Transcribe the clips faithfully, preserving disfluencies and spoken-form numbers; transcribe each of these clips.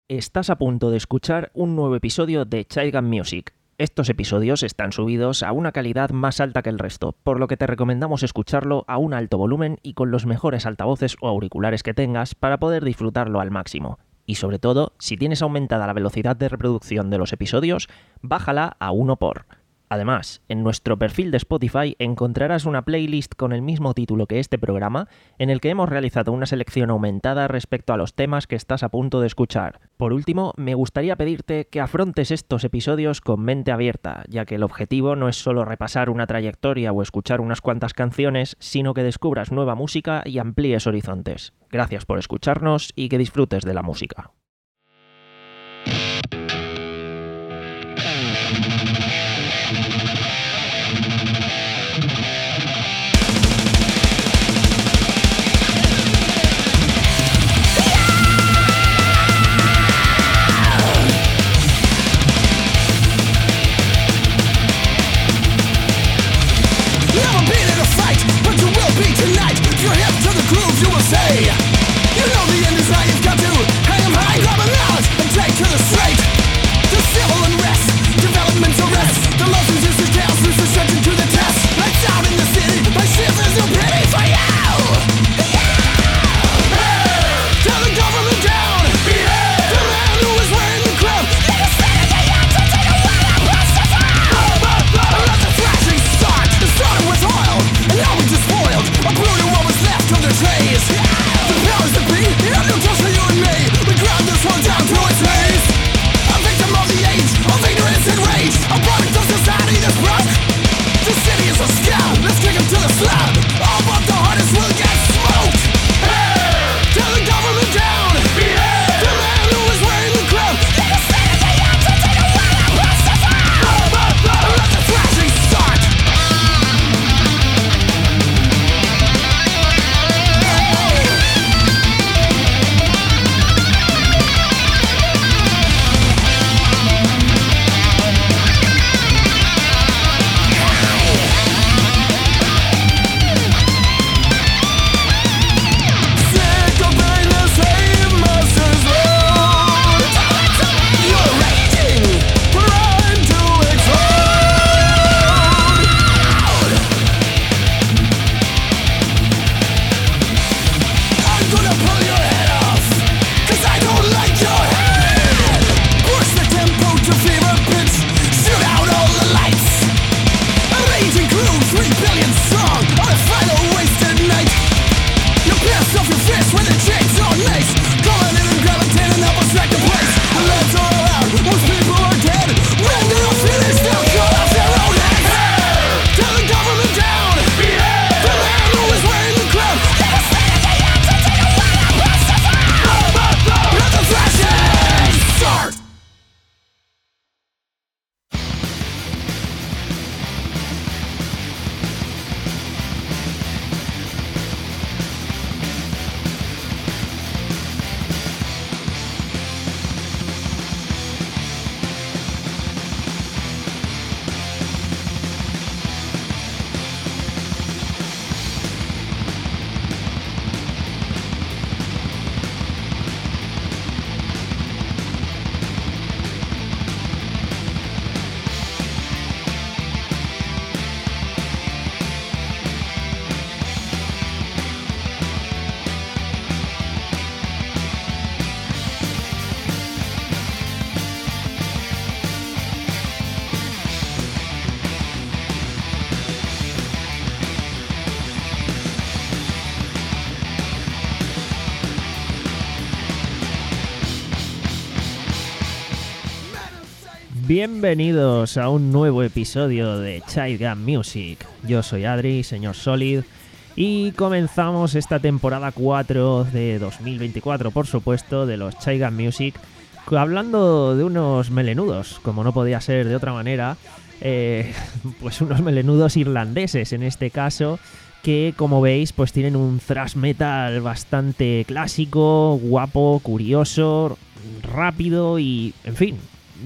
Estás a punto de escuchar un nuevo episodio de Child Gun Music. Estos episodios están subidos a una calidad más alta que el resto, por lo que te recomendamos escucharlo a un alto volumen y con los mejores altavoces o auriculares que tengas para poder disfrutarlo al máximo. Y sobre todo, si tienes aumentada la velocidad de reproducción de los episodios, bájala a uno por. Además, en nuestro perfil de Spotify encontrarás una playlist con el mismo título que este programa, en el que hemos realizado una selección aumentada respecto a los temas que estás a punto de escuchar. Por último, me gustaría pedirte que afrontes estos episodios con mente abierta, ya que el objetivo no es solo repasar una trayectoria o escuchar unas cuantas canciones, sino que descubras nueva música y amplíes horizontes. Gracias por escucharnos y que disfrutes de la música. You will say, you know the end is right. You've got to hang 'em high, grab 'em out, and take to the straight. The civil unrest, developmental rest, the most resistant chaos, loose destruction to the test. Lights out in the city, my shit, there's no pity for you. Yeah! Tear the government down. Yeah! The man who is wearing the crown. Let us stand at the end to take away our Rastafari. Let the thrashing start. It started with oil, and now we just spoiled. A brooding what was left of the trays. The powers that be, they have no trust for you and me. We ground this one down to its knees. A victim of the age, of ignorance and rage. A product of society that's broke. The city is a scam, let's kick him to the slab. All but the hardest will get smoked. Tear the government down. The man who is wearing the crown. Let us stand at the end to take away our Rastafari. Let the thrashing start. Bienvenidos a un nuevo episodio de Child Gun Music. Yo soy Adri, señor Solid, y comenzamos esta temporada cuatro de dos mil veinticuatro, por supuesto, de los Child Gun Music, hablando de unos melenudos, como no podía ser de otra manera, eh, pues unos melenudos irlandeses en este caso, que como veis pues tienen un thrash metal bastante clásico, guapo, curioso, rápido y, en fin,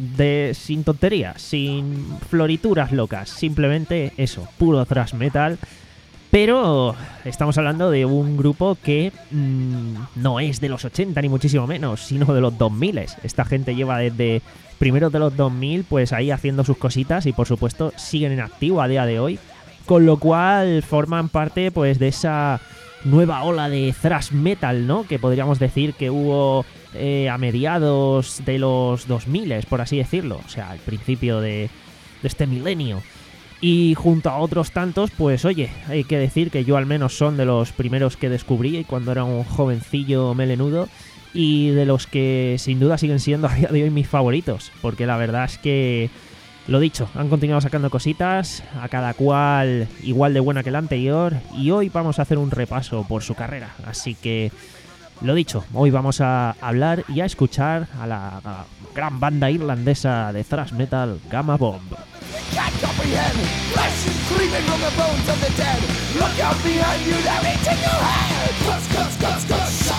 de sin tonterías, sin florituras locas, simplemente eso, puro thrash metal Pero estamos hablando de un grupo que mmm, no es de los ochenta ni muchísimo menos, sino de los dos mil. Esta gente lleva desde primeros de los dos mil pues ahí haciendo sus cositas y por supuesto siguen en activo a día de hoy, con lo cual forman parte pues de esa nueva ola de thrash metal, ¿no? Que podríamos decir que hubo eh, a mediados de los dos mil, por así decirlo, o sea, al principio de, de este milenio. Y junto a otros tantos, pues oye, hay que decir que yo al menos son de los primeros que descubrí cuando era un jovencillo melenudo y de los que sin duda siguen siendo a día de hoy mis favoritos, porque la verdad es que, lo dicho, han continuado sacando cositas, a cada cual igual de buena que la anterior, y hoy vamos a hacer un repaso por su carrera, así que, lo dicho, hoy vamos a hablar y a escuchar a la, a la gran banda irlandesa de thrash metal Gamma Bomb. Can't comprehend. Flesh is creeping from the bones of the dead. Look out behind you, they're eating your head. Cuss, cuss, cuss, cuss.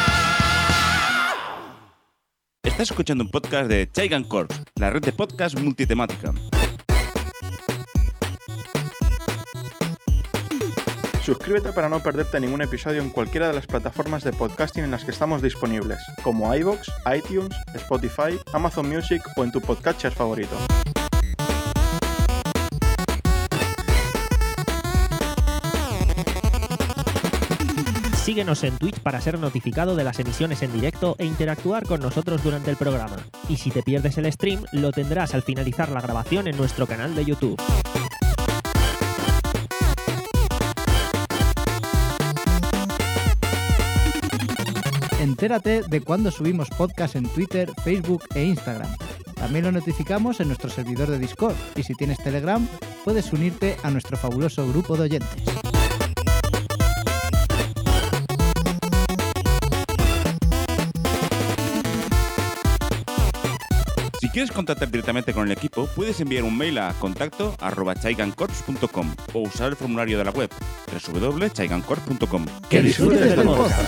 Estás escuchando un podcast de Chaigan Corps, la red de podcast multitemática. Suscríbete para no perderte ningún episodio en cualquiera de las plataformas de podcasting en las que estamos disponibles, como iVoox, iTunes, Spotify, Amazon Music o en tu podcatcher favorito. Síguenos en Twitch para ser notificado de las emisiones en directo e interactuar con nosotros durante el programa. Y si te pierdes el stream, lo tendrás al finalizar la grabación en nuestro canal de YouTube. Entérate de cuando subimos podcast en Twitter, Facebook e Instagram. También lo notificamos en nuestro servidor de Discord y si tienes Telegram, puedes unirte a nuestro fabuloso grupo de oyentes. Si quieres contactar directamente con el equipo, puedes enviar un mail a contacto arroba chaigancorps punto com o usar el formulario de la web doble u doble u doble u punto chaigancorps punto com. ¡Que disfrutes del podcast!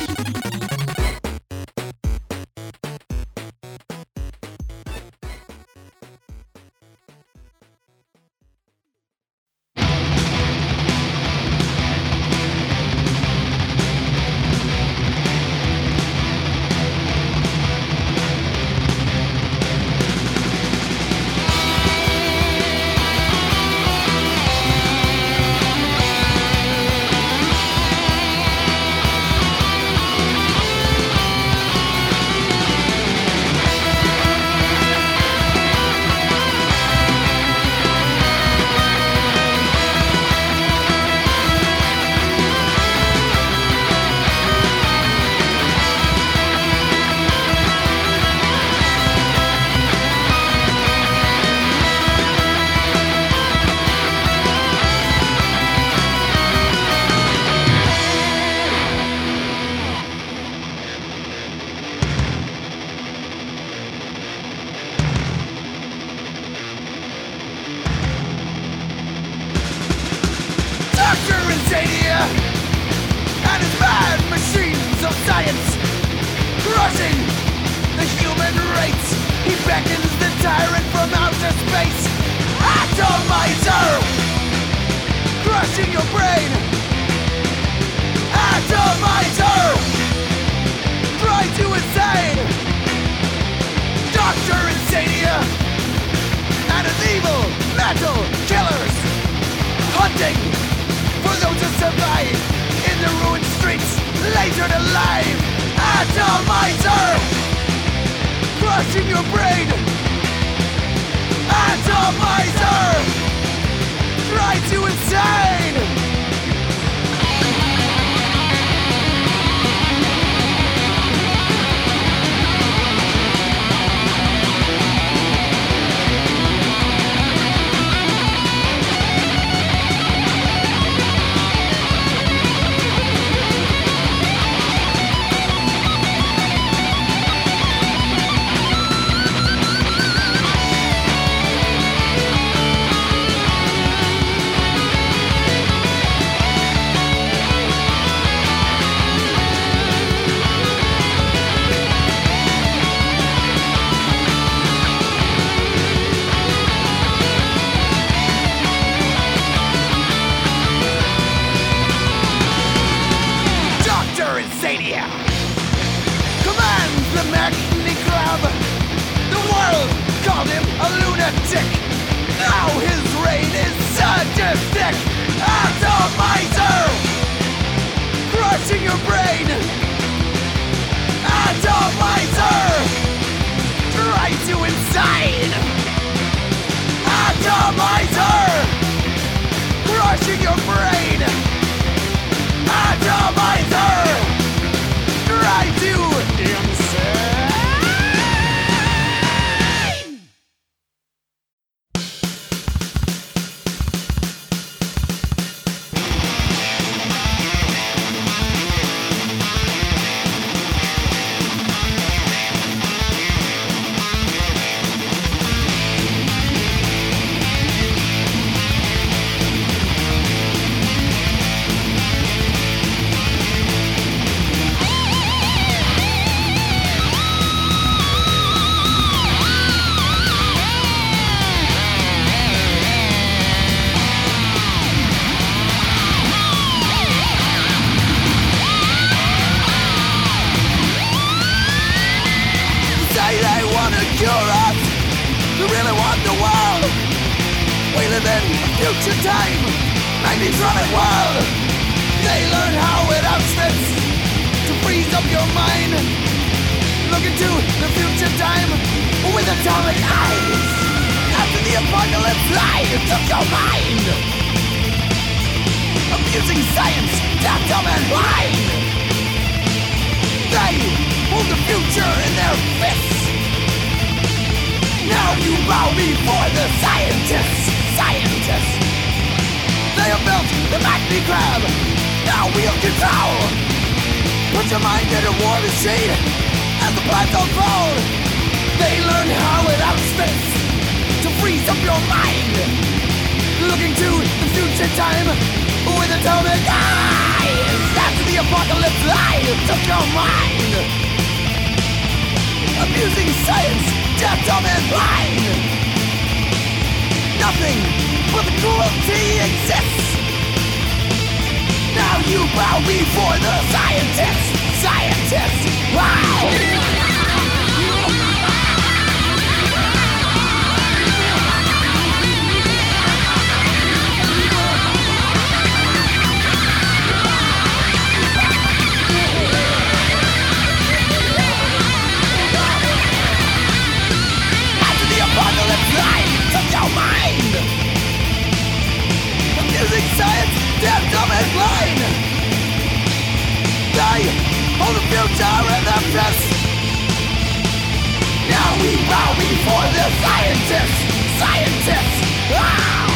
And his mad machines of science, crushing the human race. He beckons the tyrant from outer space. Atomizer, crushing your brain. Atomizer, drives you insane. Doctor Insania and his evil metal killers, hunting for those who survive in the ruined streets, lasered alive. Atomizer, crushing your brain. Atomizer, drives you insane. cure us. They really want the world. We live in a future time, nineties running world. They learn how it outfits to freeze up your mind. Look into the future time with atomic eyes. After the apocalypse, I took your mind. Abusing science, death, dumb and blind. They hold the future in their fists. Now you bow before the scientists, scientists. They have built the Magni Crab, now wield control. Put your mind in a war machine as the plans unfold. They learn how it outspits to freeze up your mind. Looking to the future time with atomic eyes. After the apocalypse, I took your mind. Abusing science, death, dumb and blind. Nothing but the cruelty exists. Now you bow before the scientists, scientists. Wow! Science, death, dumb and blind. They hold the future in their fists. Now we bow before the scientists, scientists. Wow!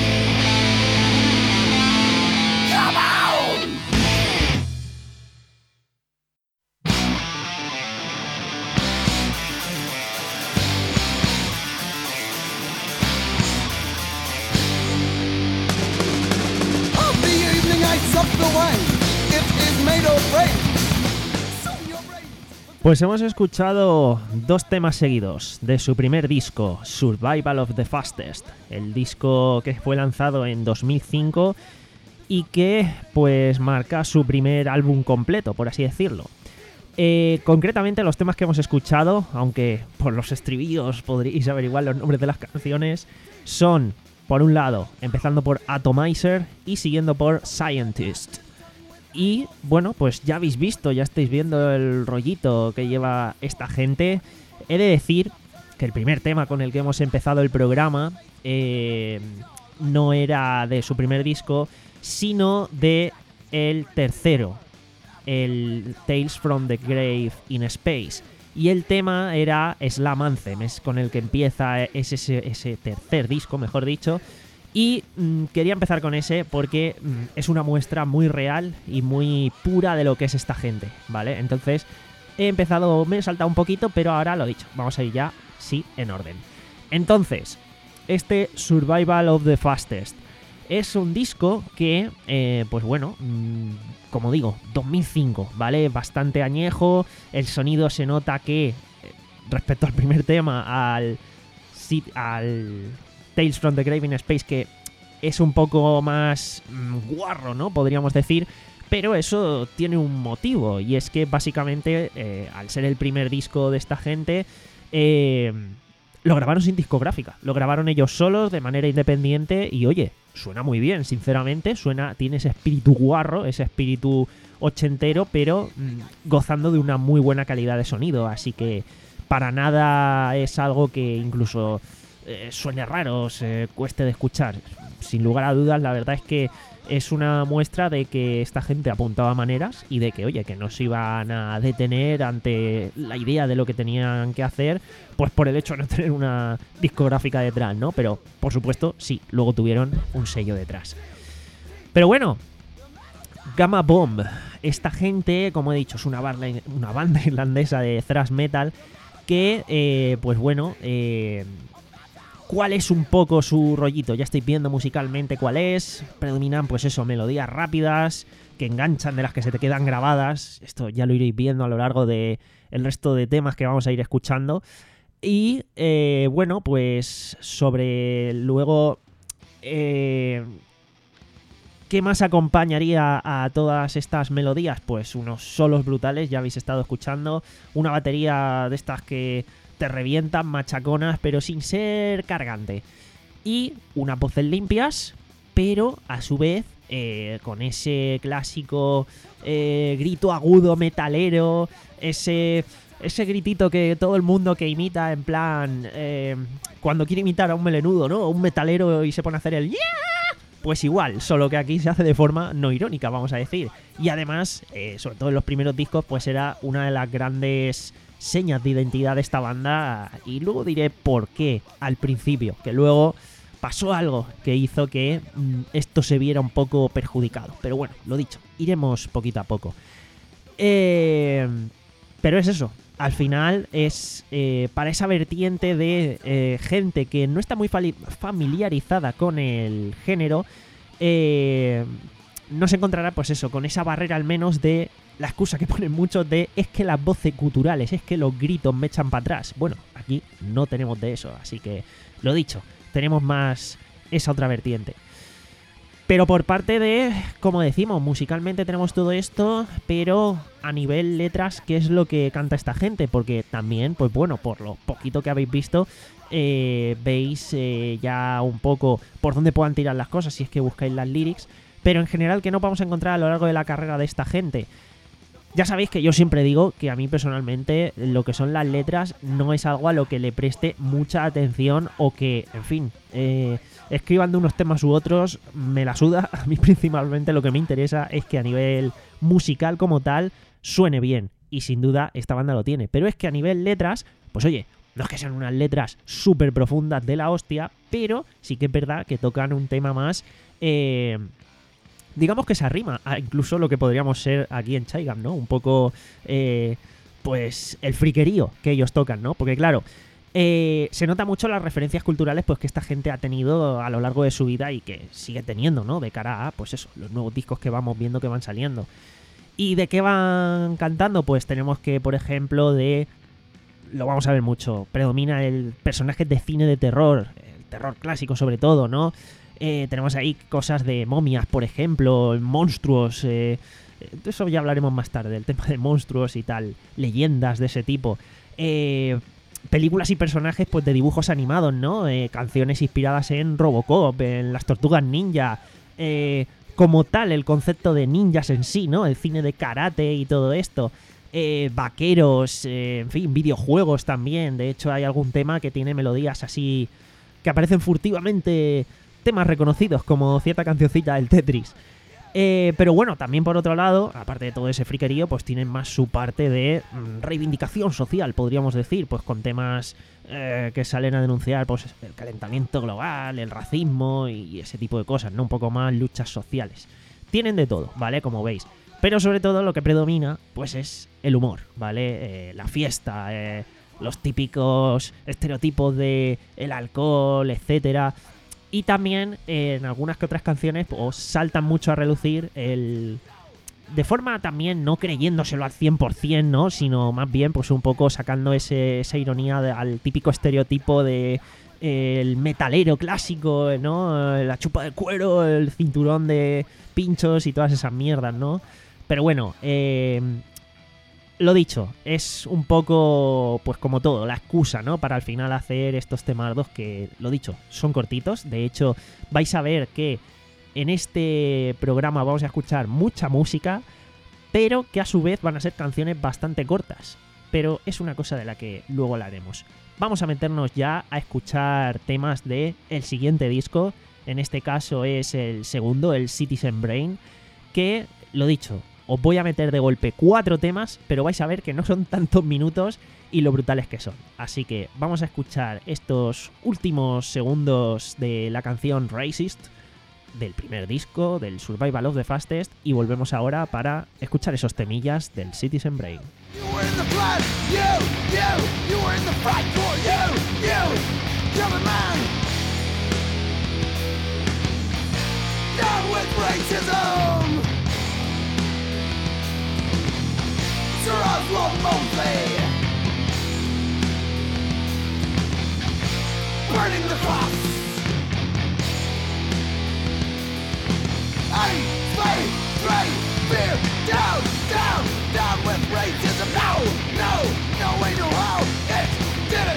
Come on! Pues hemos escuchado dos temas seguidos de su primer disco, Survival of the Fastest, el disco que fue lanzado en dos mil cinco y que pues marca su primer álbum completo, por así decirlo. Eh, concretamente los temas que hemos escuchado, aunque por los estribillos podréis averiguar los nombres de las canciones, son, por un lado, empezando por Atomizer y siguiendo por Scientist. Y bueno, pues ya habéis visto, ya estáis viendo el rollito que lleva esta gente. He de decir que el primer tema con el que hemos empezado el programa eh, no era de su primer disco, sino de el tercero, el Tales from the Grave in Space. Y el tema era Slam Anthem, es con el que empieza ese, ese, ese tercer disco, mejor dicho. Y mmm, quería empezar con ese porque mmm, es una muestra muy real y muy pura de lo que es esta gente, ¿vale? Entonces he empezado, me he saltado un poquito, pero ahora lo dicho, vamos a ir ya, sí, en orden. Entonces, este Survival of the Fastest es un disco que, eh, pues bueno, mmm, como digo, dos mil cinco, ¿vale? Bastante añejo, el sonido se nota que, eh, respecto al primer tema, al... al Tales from the Grave in Space, que es un poco más mmm, guarro, ¿no? Podríamos decir, pero eso tiene un motivo, y es que básicamente, eh, al ser el primer disco de esta gente, eh, lo grabaron sin discográfica, lo grabaron ellos solos, de manera independiente, y oye, suena muy bien, sinceramente, suena, tiene ese espíritu guarro, ese espíritu ochentero, pero mmm, gozando de una muy buena calidad de sonido, así que para nada es algo que incluso... Eh, suene raro, se cueste de escuchar. Sin lugar a dudas, la verdad es que es una muestra de que esta gente apuntaba maneras y de que, oye, que no se iban a detener ante la idea de lo que tenían que hacer, pues por el hecho de no tener una discográfica detrás, ¿no? Pero, por supuesto, sí, luego tuvieron un sello detrás. Pero bueno, Gamma Bomb. Esta gente, como he dicho, es una banda, una banda irlandesa de thrash metal que, eh, pues bueno... Eh, ¿Cuál es un poco su rollito? Ya estáis viendo musicalmente cuál es. Predominan, pues eso, melodías rápidas que enganchan, de las que se te quedan grabadas. Esto ya lo iréis viendo a lo largo del resto de temas que vamos a ir escuchando. Y, eh, bueno, pues sobre luego... Eh, ¿Qué más acompañaría a todas estas melodías? Pues unos solos brutales, ya habéis estado escuchando. Una batería de estas que te revientan, machaconas, pero sin ser cargante. Y unas voces limpias, pero a su vez eh, con ese clásico eh, grito agudo metalero, ese... Ese gritito que todo el mundo que imita en plan... Eh, cuando quiere imitar a un melenudo, ¿no? Un metalero y se pone a hacer el... ¡Yeah! Pues igual, solo que aquí se hace de forma no irónica, vamos a decir. Y además, eh, sobre todo en los primeros discos, pues era una de las grandes señas de identidad de esta banda. Y luego diré por qué al principio, que luego pasó algo que hizo que mm, esto se viera un poco perjudicado. Pero bueno, lo dicho, iremos poquito a poco. Eh, pero es eso. Al final es eh, para esa vertiente de eh, gente que no está muy familiarizada con el género, eh, no se encontrará pues eso, con esa barrera al menos de la excusa que ponen muchos de es que las voces guturales, es que los gritos me echan para atrás. Bueno, aquí no tenemos de eso, así que lo dicho, tenemos más esa otra vertiente. Pero por parte de, como decimos, musicalmente tenemos todo esto, pero a nivel letras, ¿qué es lo que canta esta gente? Porque también, pues bueno, por lo poquito que habéis visto, eh, veis eh, ya un poco por dónde puedan tirar las cosas si es que buscáis las lyrics, pero en general, ¿qué no vamos a encontrar a lo largo de la carrera de esta gente? Ya sabéis que yo siempre digo que a mí personalmente lo que son las letras no es algo a lo que le preste mucha atención o que, en fin, eh, escriban de unos temas u otros, me la suda. A mí principalmente lo que me interesa es que a nivel musical como tal suene bien. Y sin duda esta banda lo tiene. Pero es que a nivel letras, pues oye, no es que sean unas letras súper profundas de la hostia, pero sí que es verdad que tocan un tema más... Eh, digamos que se arrima a incluso lo que podríamos ser aquí en Chaigam, ¿no? Un poco, eh, pues, el friquerío que ellos tocan, ¿no? Porque claro, eh, se nota mucho las referencias culturales pues que esta gente ha tenido a lo largo de su vida y que sigue teniendo, ¿no? De cara a, pues eso, los nuevos discos que vamos viendo que van saliendo. ¿Y de qué van cantando? Pues tenemos que, por ejemplo, de... Lo vamos a ver mucho. Predomina el personaje de cine de terror, el terror clásico sobre todo, ¿no? Eh, tenemos ahí cosas de momias, por ejemplo, monstruos, eh, de eso ya hablaremos más tarde, el tema de monstruos y tal, leyendas de ese tipo, eh, películas y personajes pues de dibujos animados, ¿no? Eh, canciones inspiradas en Robocop, en las Tortugas Ninja, eh, como tal el concepto de ninjas en sí, ¿no? El cine de karate y todo esto, eh, vaqueros, eh, en fin, videojuegos también. De hecho hay algún tema que tiene melodías así que aparecen furtivamente, temas reconocidos como cierta cancioncita del Tetris. Eh, pero bueno, también por otro lado, aparte de todo ese friquerío, pues tienen más su parte de mm, reivindicación social, podríamos decir, pues con temas eh, que salen a denunciar pues el calentamiento global, el racismo y ese tipo de cosas, ¿no? Un poco más luchas sociales. Tienen de todo, ¿vale? Como veis. Pero sobre todo lo que predomina, pues es el humor, ¿vale? Eh, la fiesta, eh, los típicos estereotipos de el alcohol, etcétera. Y también eh, en algunas que otras canciones pues, saltan mucho a relucir el... De forma también no creyéndoselo al cien por ciento, ¿no? Sino más bien pues un poco sacando ese, esa ironía de, al típico estereotipo de eh, el metalero clásico, ¿no? La chupa de cuero, el cinturón de pinchos y todas esas mierdas, ¿no? Pero bueno, eh... lo dicho, es un poco, pues como todo, la excusa, ¿no? Para al final hacer estos temardos que, lo dicho, son cortitos. De hecho, vais a ver que en este programa vamos a escuchar mucha música, pero que a su vez van a ser canciones bastante cortas. Pero es una cosa de la que luego hablaremos. Vamos a meternos ya a escuchar temas de el siguiente disco. En este caso es el segundo, el Citizen Brain, que, lo dicho, os voy a meter de golpe cuatro temas, pero vais a ver que no son tantos minutos y lo brutales que son. Así que vamos a escuchar estos últimos segundos de la canción Racist, del primer disco, del Survival of the Fastest, y volvemos ahora para escuchar esos temillas del Citizen Brain. You were in the blood, you, you, you were in the fight for you, you, you're the man. Down with racism. Sir Oswald Mosley, burning the cross. I slay, pray, fear, down, down, down with racism. No, no, no way, no how. It didn't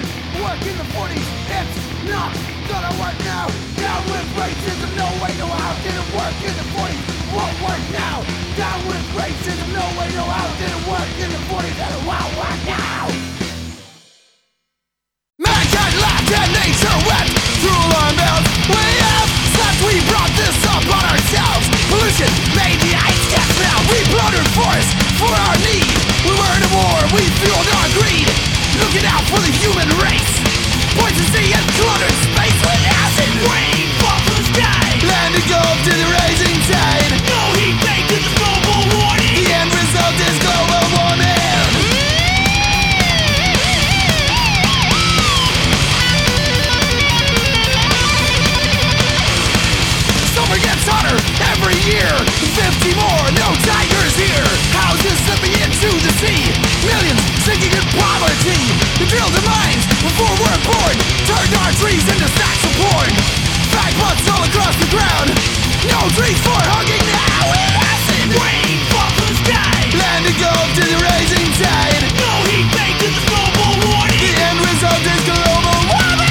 work in the forties. It's not gonna work now. Down with racism, no way, no how. Didn't work in the forties, won't work now. Down with racism, no way, no how. Didn't work in the forties, and it won't work now. Mankind laughed and nature wept. Through alarm bells we have slept. We brought this up on ourselves. Pollution made the ice caps melt. We plundered forests for our need. We were in a war, we fueled our greed. Looking out for the human race. Poison sea and cluttered space with acid rain fall from the sky. Land engulfed in the rising tide. No heat baked in this global warning. The end result is global warming. Summer gets hotter every year. Fifty more, no tigers here. Houses slipping into the sea. Millions sinking in poverty. We drilled the mines before we're born. Turned our trees into sacks of corn. Fag butts all across the ground. No trees for hugging now. Acid rain fall from the sky. Land engulfed in the rising tide. No heat baked in the global warning. The end result is global warming.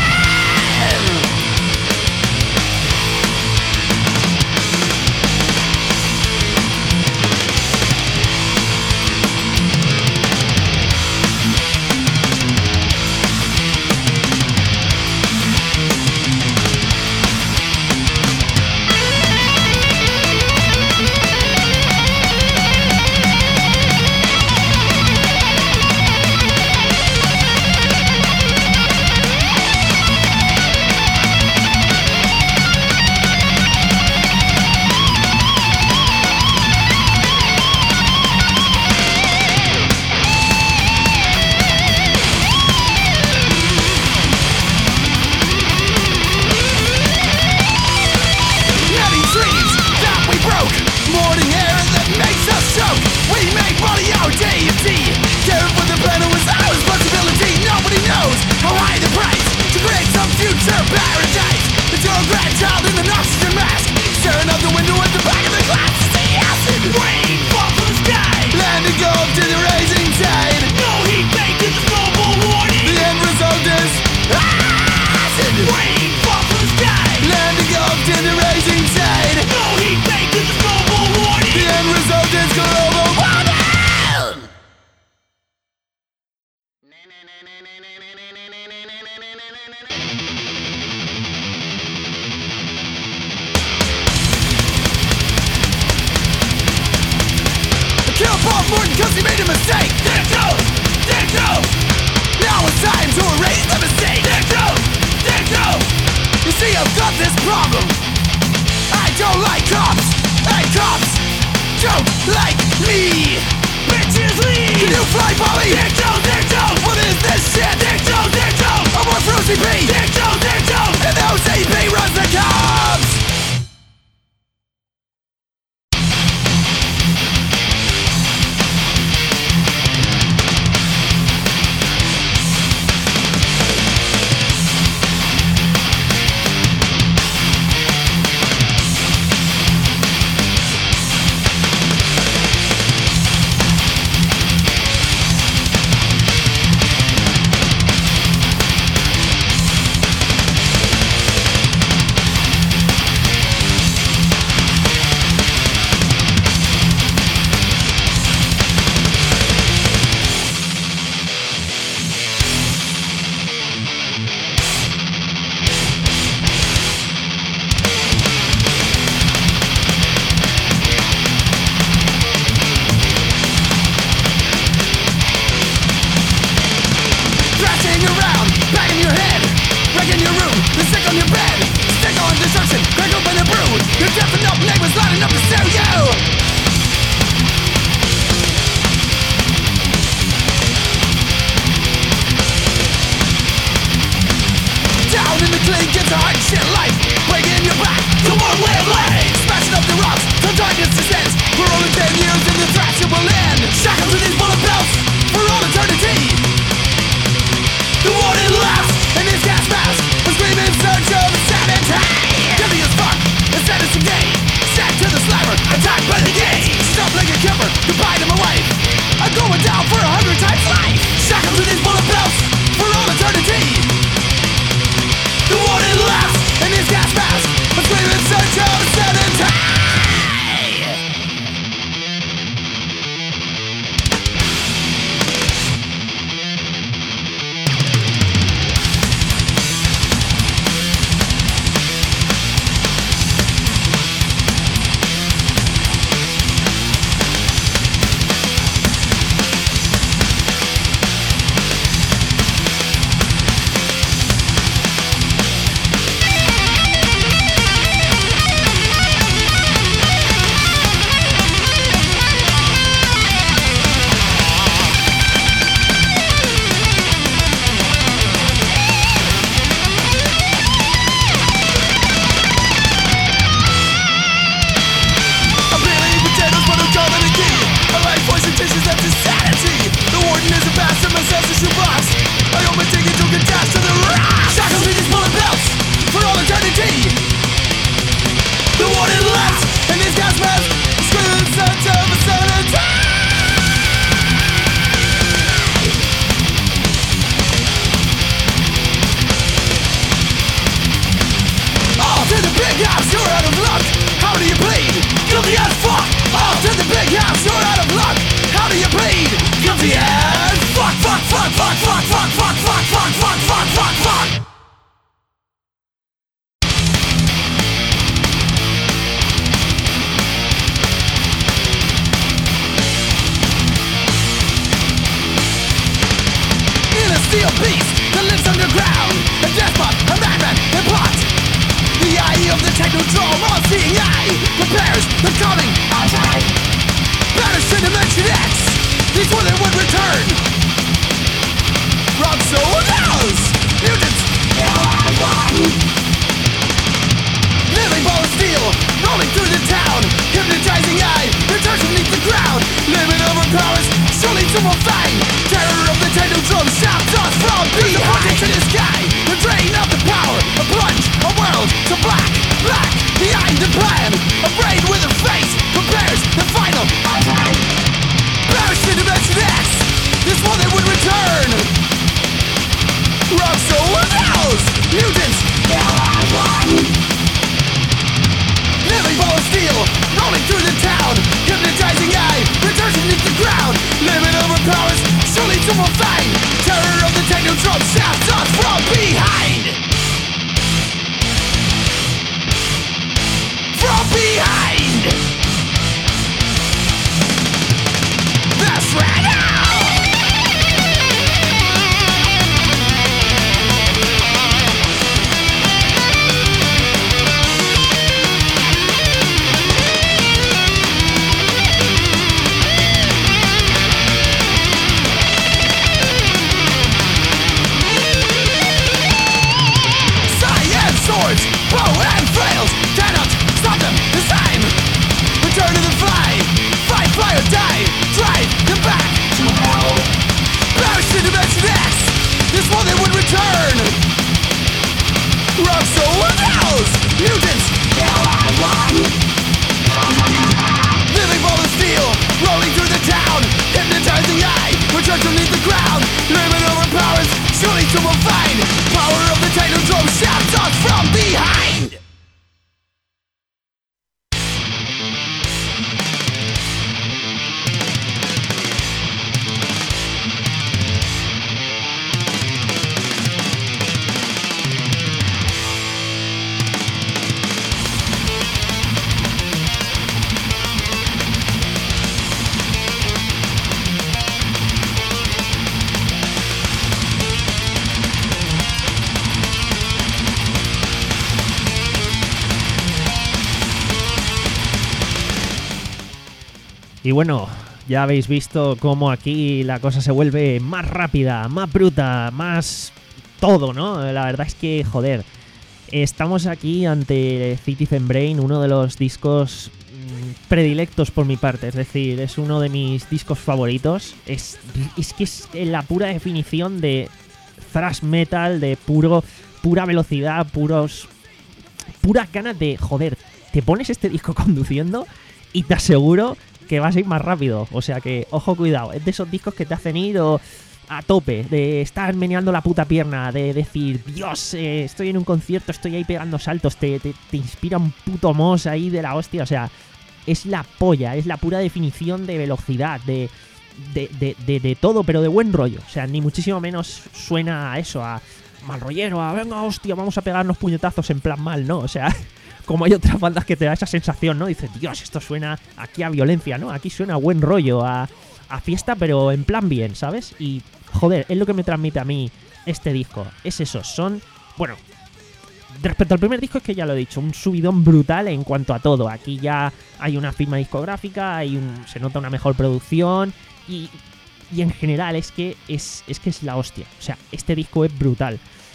Y bueno, ya habéis visto cómo aquí la cosa se vuelve más rápida, más bruta, más todo, ¿no? La verdad es que, joder, estamos aquí ante Citizen Brain, uno de los discos mmm, predilectos por mi parte. Es decir, es uno de mis discos favoritos. Es, es que es la pura definición de thrash metal, de puro, pura velocidad, puros, puras ganas de, joder, te pones este disco conduciendo y te aseguro que vas a ir más rápido. O sea que, ojo, cuidado, es de esos discos que te hacen ir o a tope, de estar meneando la puta pierna, de decir, Dios, eh, estoy en un concierto, estoy ahí pegando saltos, te, te, te inspira un puto mos ahí de la hostia. O sea, es la polla, es la pura definición de velocidad, de, de, de, de, de todo, pero de buen rollo. O sea, ni muchísimo menos suena a eso, a mal rollero, a venga, hostia, vamos a pegarnos puñetazos en plan mal, ¿no? O sea, como hay otras bandas que te da esa sensación, ¿no? Dices, Dios, esto suena aquí a violencia, ¿no? Aquí suena a buen rollo, a, a fiesta, pero en plan bien, ¿sabes? Y, joder, es lo que me transmite a mí este disco. Es eso, son... Bueno, respecto al primer disco es que ya lo he dicho, un subidón brutal en cuanto a todo. Aquí ya hay una firma discográfica, hay un, se nota una mejor producción y, y en general es que es, es que es la hostia. O sea, este disco es brutal.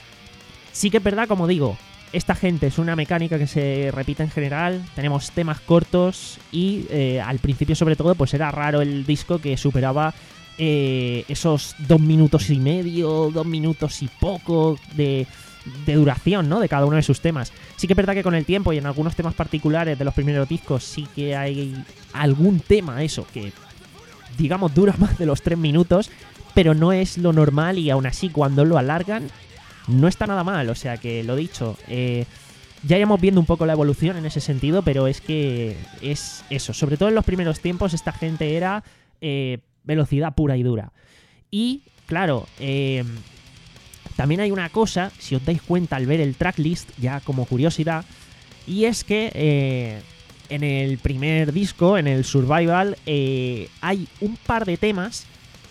Sí que es verdad, como digo, esta gente es una mecánica que se repite en general. Tenemos temas cortos y eh, al principio sobre todo pues era raro el disco que superaba eh, esos dos minutos y medio, dos minutos y poco de, de duración, ¿no? De cada uno de sus temas. Sí que es verdad que con el tiempo y en algunos temas particulares de los primeros discos sí que hay algún tema eso que digamos dura más de los tres minutos, pero no es lo normal y aún así cuando lo alargan no está nada mal. O sea que, lo dicho, eh, ya iremos viendo un poco la evolución en ese sentido, pero es que es eso. Sobre todo en los primeros tiempos esta gente era eh, velocidad pura y dura. Y, claro, eh, también hay una cosa, si os dais cuenta al ver el tracklist, ya como curiosidad, y es que eh, en el primer disco, en el Survival, eh, hay un par de temas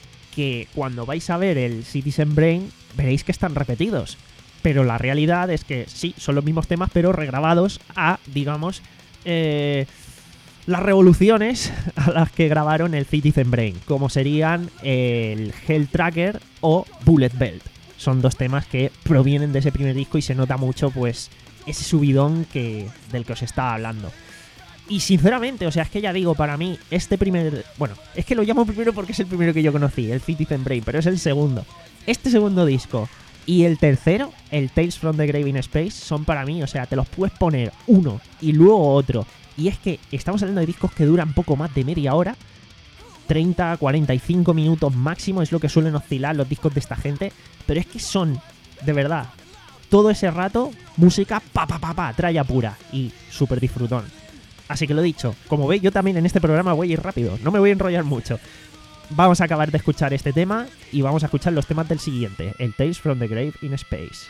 que cuando vais a ver el Citizen Brain veréis que están repetidos, pero la realidad es que sí, son los mismos temas pero regrabados a, digamos, eh, las revoluciones a las que grabaron el Citizen Brain, como serían el Hell Tracker o Bullet Belt. Son dos temas que provienen de ese primer disco y se nota mucho pues ese subidón que, del que os estaba hablando. Y sinceramente, o sea, es que ya digo, para mí, este primer... Bueno, es que lo llamo primero porque es el primero que yo conocí, el Citizen Brain, pero es el segundo. Este segundo disco y el tercero, el Tales from the Grave in Space, son para mí, o sea, te los puedes poner uno y luego otro. Y es que estamos hablando de discos que duran poco más de media hora, treinta a cuarenta y cinco minutos máximo, es lo que suelen oscilar los discos de esta gente, pero es que son, de verdad, todo ese rato, música pa pa pa pa, tralla pura y súper disfrutón. Así que lo dicho, como veis yo también en este programa voy a ir rápido, no me voy a enrollar mucho. Vamos a acabar de escuchar este tema y vamos a escuchar los temas del siguiente, el Tales from the Grave in Space.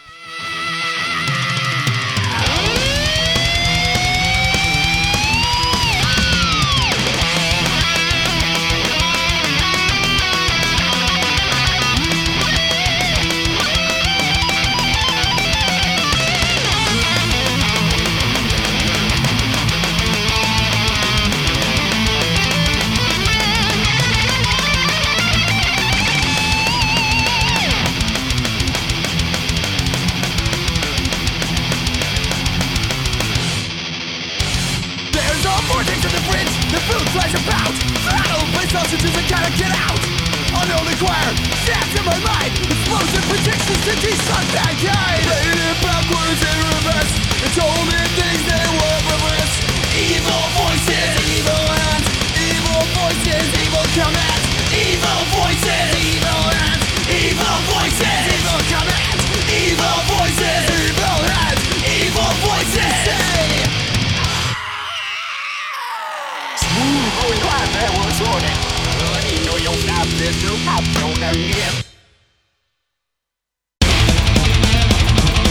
Flies about, throttle, play sausages and kinda get out. Unholy choir, stabs in my mind. Explosive predictions to de-sun mankind. Played it backwards and reverse. It told me things they won't reverse. Evil voices, evil hands. Evil voices, evil commands. Evil voices, evil hands. Evil voices, evil commands. Evil voices, evil hands. Evil voices. Say. Going live, that was on it. You know you'll stop this, you'll stop, you'll never get.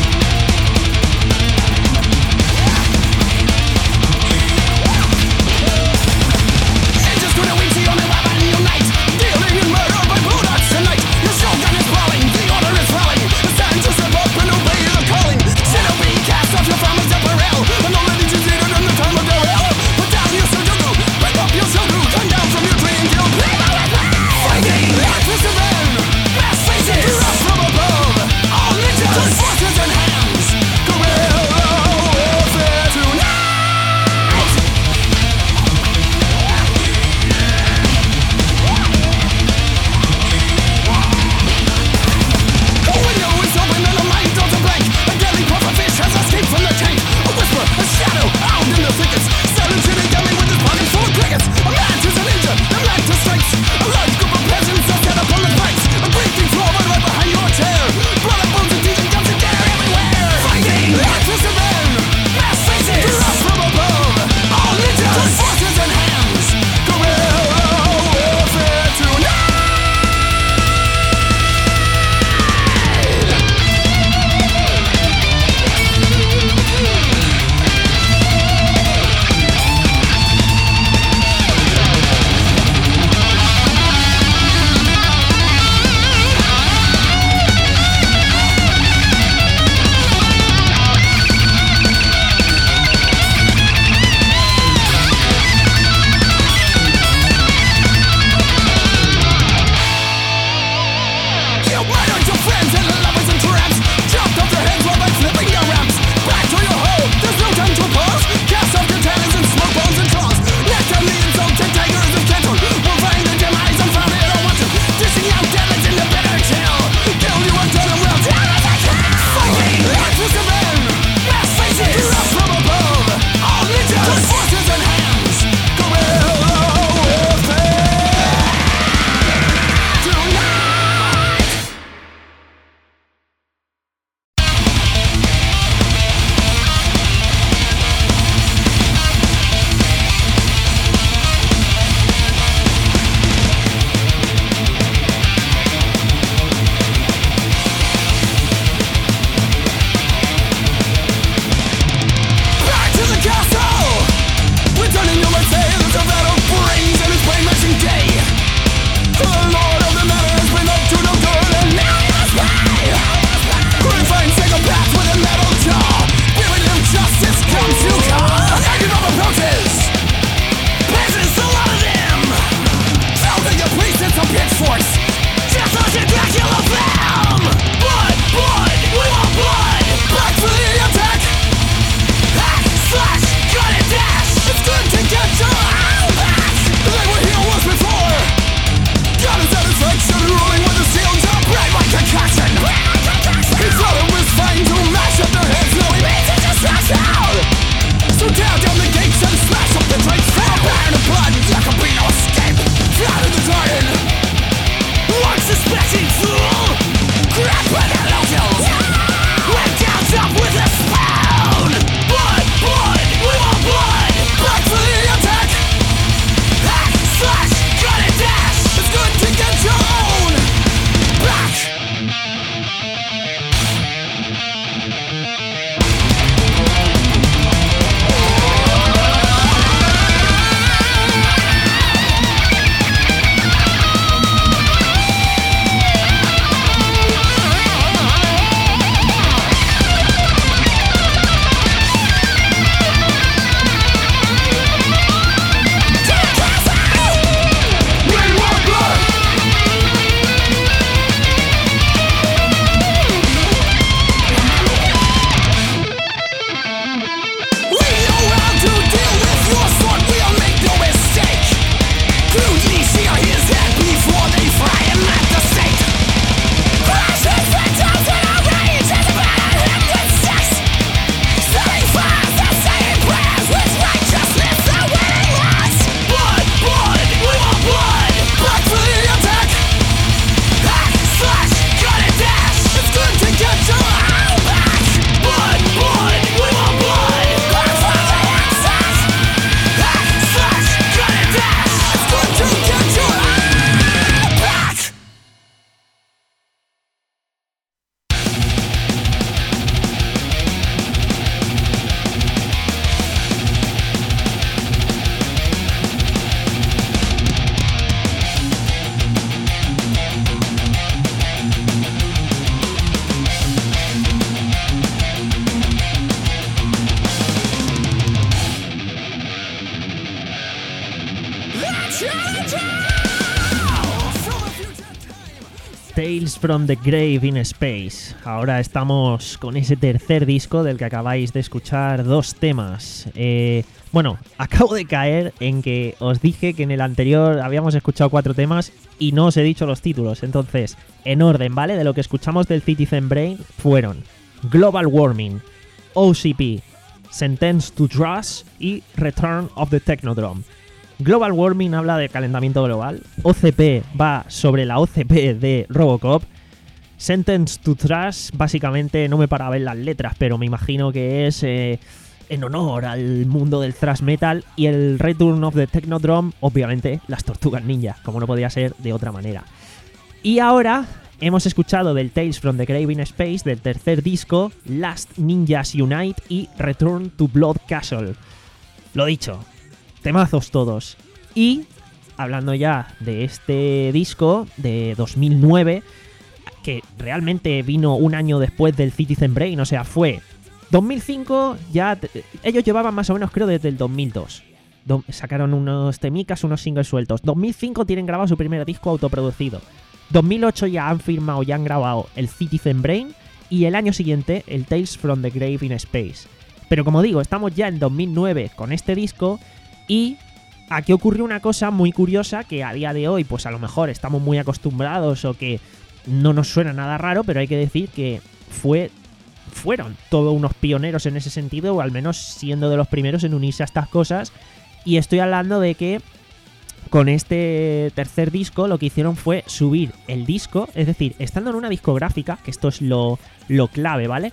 Tales from the Grave in Space. Ahora estamos con ese tercer disco del que acabáis de escuchar dos temas. Eh, bueno, acabo de caer en que os dije que en el anterior habíamos escuchado cuatro temas y no os he dicho los títulos. Entonces, en orden, ¿vale? De lo que escuchamos del Citizen Brain fueron Global Warming, O C P, Sentenced to Trust y Return of the Technodrome. Global Warming habla de calentamiento global. O C P va sobre la O C P de Robocop. Sentenced to Trust, básicamente no me para ver las letras, pero me imagino que es eh, en honor al mundo del thrash metal. Y el Return of the Technodrome, obviamente, las Tortugas Ninja, como no podía ser de otra manera. Y ahora hemos escuchado del Tales from the Grave in Space, del tercer disco, Last Ninjas Unite y Return to Blood Castle. Lo dicho, temazos todos. Y hablando ya de este disco de dos mil nueve, que realmente vino un año después del Citizen Brain, o sea, fue dos mil cinco, ya t- ellos llevaban más o menos, creo, desde el dos mil dos. Do- sacaron unos temicas, unos singles sueltos. dos mil cinco tienen grabado su primer disco autoproducido. dos mil ocho ya han firmado, ya han grabado el Citizen Brain, y el año siguiente el Tales from the Grave in Space. Pero como digo, estamos ya en dos mil nueve con este disco. Y aquí ocurrió una cosa muy curiosa que a día de hoy pues a lo mejor estamos muy acostumbrados o que no nos suena nada raro, pero hay que decir que fue, fueron todos unos pioneros en ese sentido, o al menos siendo de los primeros en unirse a estas cosas. Y estoy hablando de que con este tercer disco lo que hicieron fue subir el disco, es decir, estando en una discográfica, que esto es lo, lo clave, ¿vale?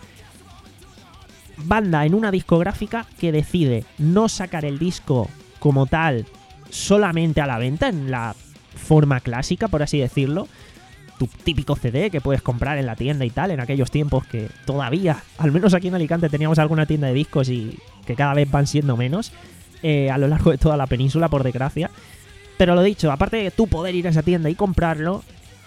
Banda en una discográfica que decide no sacar el disco como tal solamente a la venta en la forma clásica, por así decirlo, tu típico C D que puedes comprar en la tienda y tal, en aquellos tiempos que todavía, al menos aquí en Alicante, teníamos alguna tienda de discos y que cada vez van siendo menos eh, a lo largo de toda la península, por desgracia. Pero lo dicho, aparte de tú poder ir a esa tienda y comprarlo,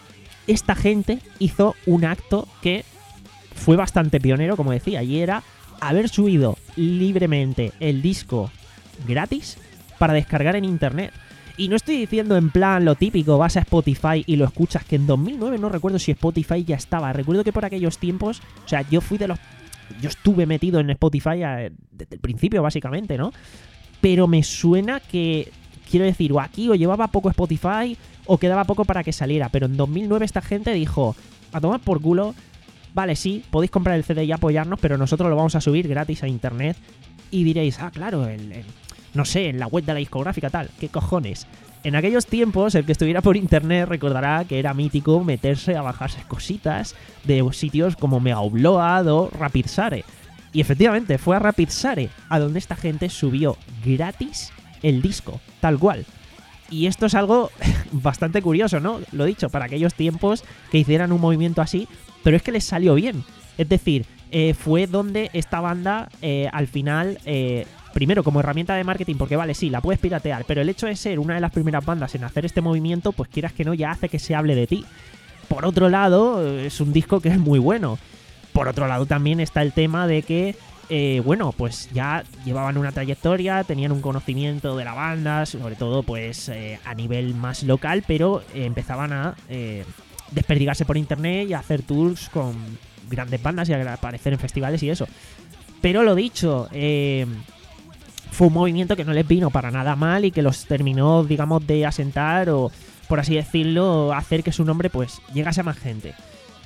esta gente hizo un acto que fue bastante pionero, como decía, y era haber subido libremente el disco gratis para descargar en internet. Y no estoy diciendo en plan lo típico, vas a Spotify y lo escuchas, que en dos mil nueve no recuerdo si Spotify ya estaba. Recuerdo que por aquellos tiempos, o sea, yo fui de los... Yo estuve metido en Spotify a, desde el principio, básicamente, ¿no? Pero me suena que, quiero decir, o aquí o llevaba poco Spotify o quedaba poco para que saliera. Pero en dos mil nueve esta gente dijo, a tomar por culo, vale, sí, podéis comprar el C D y apoyarnos, pero nosotros lo vamos a subir gratis a internet. Y diréis, ah, claro, el, el, no sé, en la web de la discográfica tal, ¿qué cojones? En aquellos tiempos, el que estuviera por internet recordará que era mítico meterse a bajarse cositas de sitios como Mega Upload o Rapidshare. Y efectivamente, fue a Rapidshare a donde esta gente subió gratis el disco, tal cual. Y esto es algo bastante curioso, ¿no? Lo dicho, para aquellos tiempos que hicieran un movimiento así, pero es que les salió bien. Es decir, eh, fue donde esta banda eh, al final, eh, primero como herramienta de marketing, porque vale, sí, la puedes piratear, pero el hecho de ser una de las primeras bandas en hacer este movimiento, pues quieras que no, ya hace que se hable de ti. Por otro lado, es un disco que es muy bueno. Por otro lado también está el tema de que Eh, bueno, pues ya llevaban una trayectoria, tenían un conocimiento de la banda, sobre todo pues eh, a nivel más local, pero eh, empezaban a eh, desperdigarse por internet y a hacer tours con grandes bandas y a aparecer en festivales y eso. Pero lo dicho, eh, fue un movimiento que no les vino para nada mal y que los terminó, digamos, de asentar o, por así decirlo, hacer que su nombre pues llegase a más gente.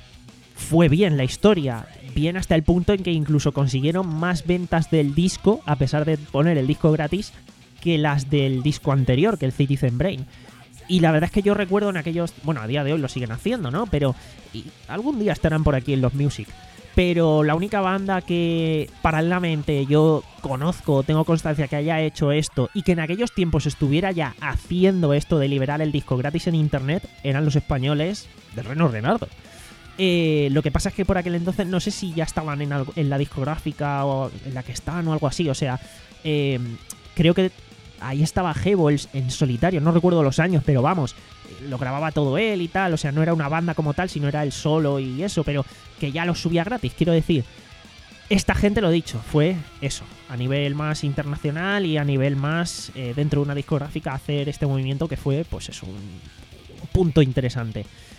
Fue bien la historia, bien hasta el punto en que incluso consiguieron más ventas del disco, a pesar de poner el disco gratis, que las del disco anterior, que el Citizen Brain. Y la verdad es que yo recuerdo en aquellos... Bueno, a día de hoy lo siguen haciendo, ¿no? Pero y algún día estarán por aquí en los Music. Pero la única banda que paralelamente yo conozco, tengo constancia que haya hecho esto y que en aquellos tiempos estuviera ya haciendo esto de liberar el disco gratis en internet, eran los españoles de Reno Renardo. Eh, lo que pasa es que por aquel entonces no sé si ya estaban en, algo, en la discográfica o en la que estaban o algo así. O sea, eh, creo que ahí estaba Hebols en solitario, no recuerdo los años, pero vamos, lo grababa todo él y tal. O sea, no era una banda como tal, sino era él solo y eso, pero que ya lo subía gratis, quiero decir. Esta gente, lo dicho, fue eso, a nivel más internacional y a nivel más eh, dentro de una discográfica hacer este movimiento que fue, pues eso, un punto interesante.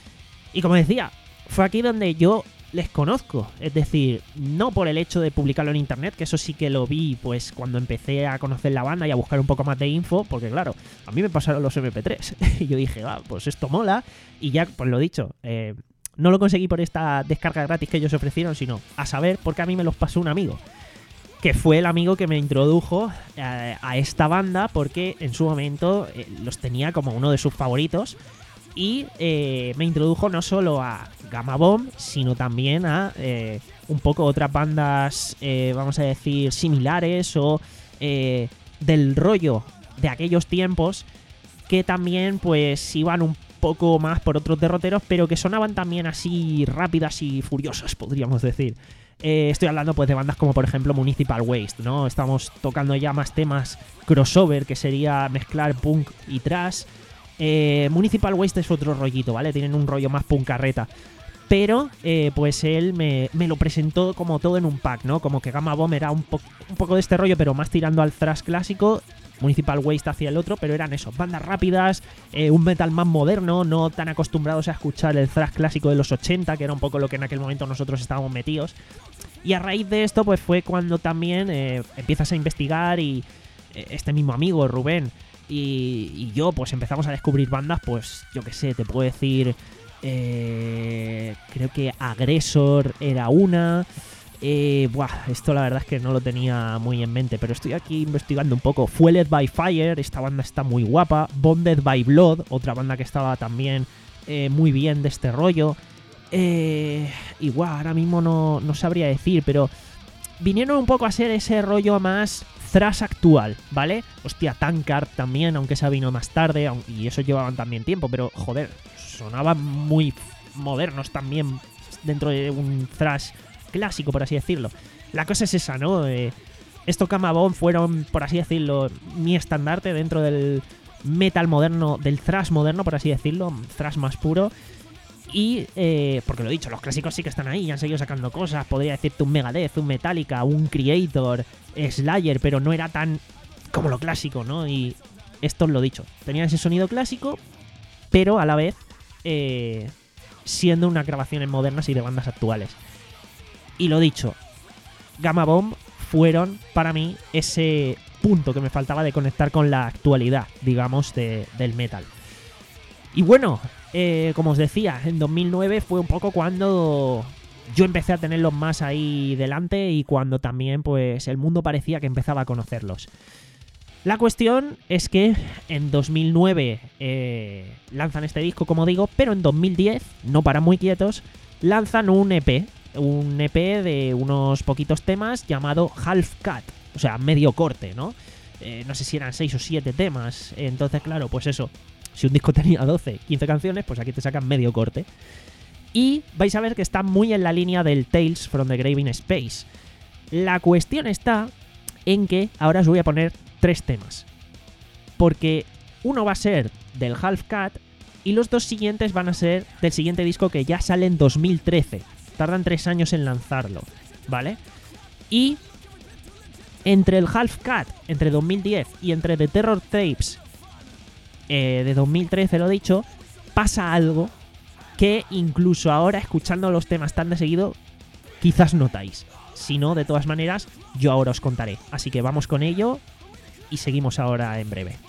Y como decía, fue aquí donde yo les conozco, es decir, no por el hecho de publicarlo en internet, que eso sí que lo vi pues cuando empecé a conocer la banda y a buscar un poco más de info, porque claro, a mí me pasaron los eme pe tres y yo dije, ah, pues esto mola, y ya, pues lo dicho, eh, no lo conseguí por esta descarga gratis que ellos ofrecieron, sino a saber porque a mí me los pasó un amigo, que fue el amigo que me introdujo eh, a esta banda, porque en su momento eh, los tenía como uno de sus favoritos. Y eh, me introdujo no solo a Gamma Bomb, sino también a eh, un poco otras bandas, eh, vamos a decir, similares o eh, del rollo de aquellos tiempos, que también pues iban un poco más por otros derroteros, pero que sonaban también así rápidas y furiosas, podríamos decir. Eh, estoy hablando pues de bandas como por ejemplo Municipal Waste, ¿no? Estamos tocando ya más temas crossover, que sería mezclar punk y thrash. Eh, Municipal Waste es otro rollito, ¿vale? Tienen un rollo más puncarreta. Pero, eh, pues él me, me lo presentó como todo en un pack, ¿no? Como que Gamma Bomb era un, po- un poco de este rollo, pero más tirando al thrash clásico. Municipal Waste hacia el otro, pero eran eso, bandas rápidas, eh, un metal más moderno, no tan acostumbrados a escuchar el thrash clásico de los ochenta, que era un poco lo que en aquel momento nosotros estábamos metidos. Y a raíz de esto, pues fue cuando también eh, empiezas a investigar y eh, este mismo amigo, Rubén, Y, y yo pues empezamos a descubrir bandas, pues yo qué sé, te puedo decir, eh, creo que Aggressor era una, eh, buah, esto la verdad es que no lo tenía muy en mente, pero estoy aquí investigando un poco. Fueled by Fire, esta banda está muy guapa. Bonded by Blood, otra banda que estaba también eh, muy bien de este rollo. Eh, y buah, ahora mismo no, no sabría decir, pero vinieron un poco a ser ese rollo más thrash actual, ¿vale? Hostia, Tankard también, aunque esa vino más tarde, y eso llevaban también tiempo, pero joder, sonaban muy modernos también dentro de un thrash clásico, por así decirlo. La cosa es esa, ¿no? Eh, estos Gamma Bomb fueron, por así decirlo, mi estandarte dentro del metal moderno, del thrash moderno, por así decirlo, thrash más puro. Y, eh, porque lo he dicho, los clásicos sí que están ahí y han seguido sacando cosas. Podría decirte un Megadeth, un Metallica, un Creator, Slayer, pero no era tan como lo clásico, ¿no? Y esto es lo dicho, tenían ese sonido clásico, pero a la vez eh, siendo unas grabaciones modernas y de bandas actuales. Y lo dicho, Gamma Bomb fueron para mí ese punto que me faltaba de conectar con la actualidad, digamos, de, del metal. Y bueno, eh, como os decía, en dos mil nueve fue un poco cuando yo empecé a tenerlos más ahí delante y cuando también pues el mundo parecía que empezaba a conocerlos. La cuestión es que en dos mil nueve eh, lanzan este disco, como digo, pero en dos mil diez, no paran muy quietos, lanzan un E P, un E P de unos poquitos temas llamado Half Cut, o sea, medio corte, ¿no? Eh, no sé si eran seis o siete temas, entonces claro, pues eso. Si un disco tenía doce, quince canciones, pues aquí te sacan medio corte. Y vais a ver que está muy en la línea del Tales from the Grave in Space. La cuestión está en que ahora os voy a poner tres temas. Porque uno va a ser del Half Cut y los dos siguientes van a ser del siguiente disco que ya sale en dos mil trece. Tardan tres años en lanzarlo, ¿vale? Y entre el Half Cut, entre dos mil diez y entre The Terror Tapes Eh, de dos mil trece, lo he dicho, pasa algo que incluso ahora, escuchando los temas tan de seguido, quizás notáis. Si no, de todas maneras, yo ahora os contaré. Así que vamos con ello y seguimos ahora en breve.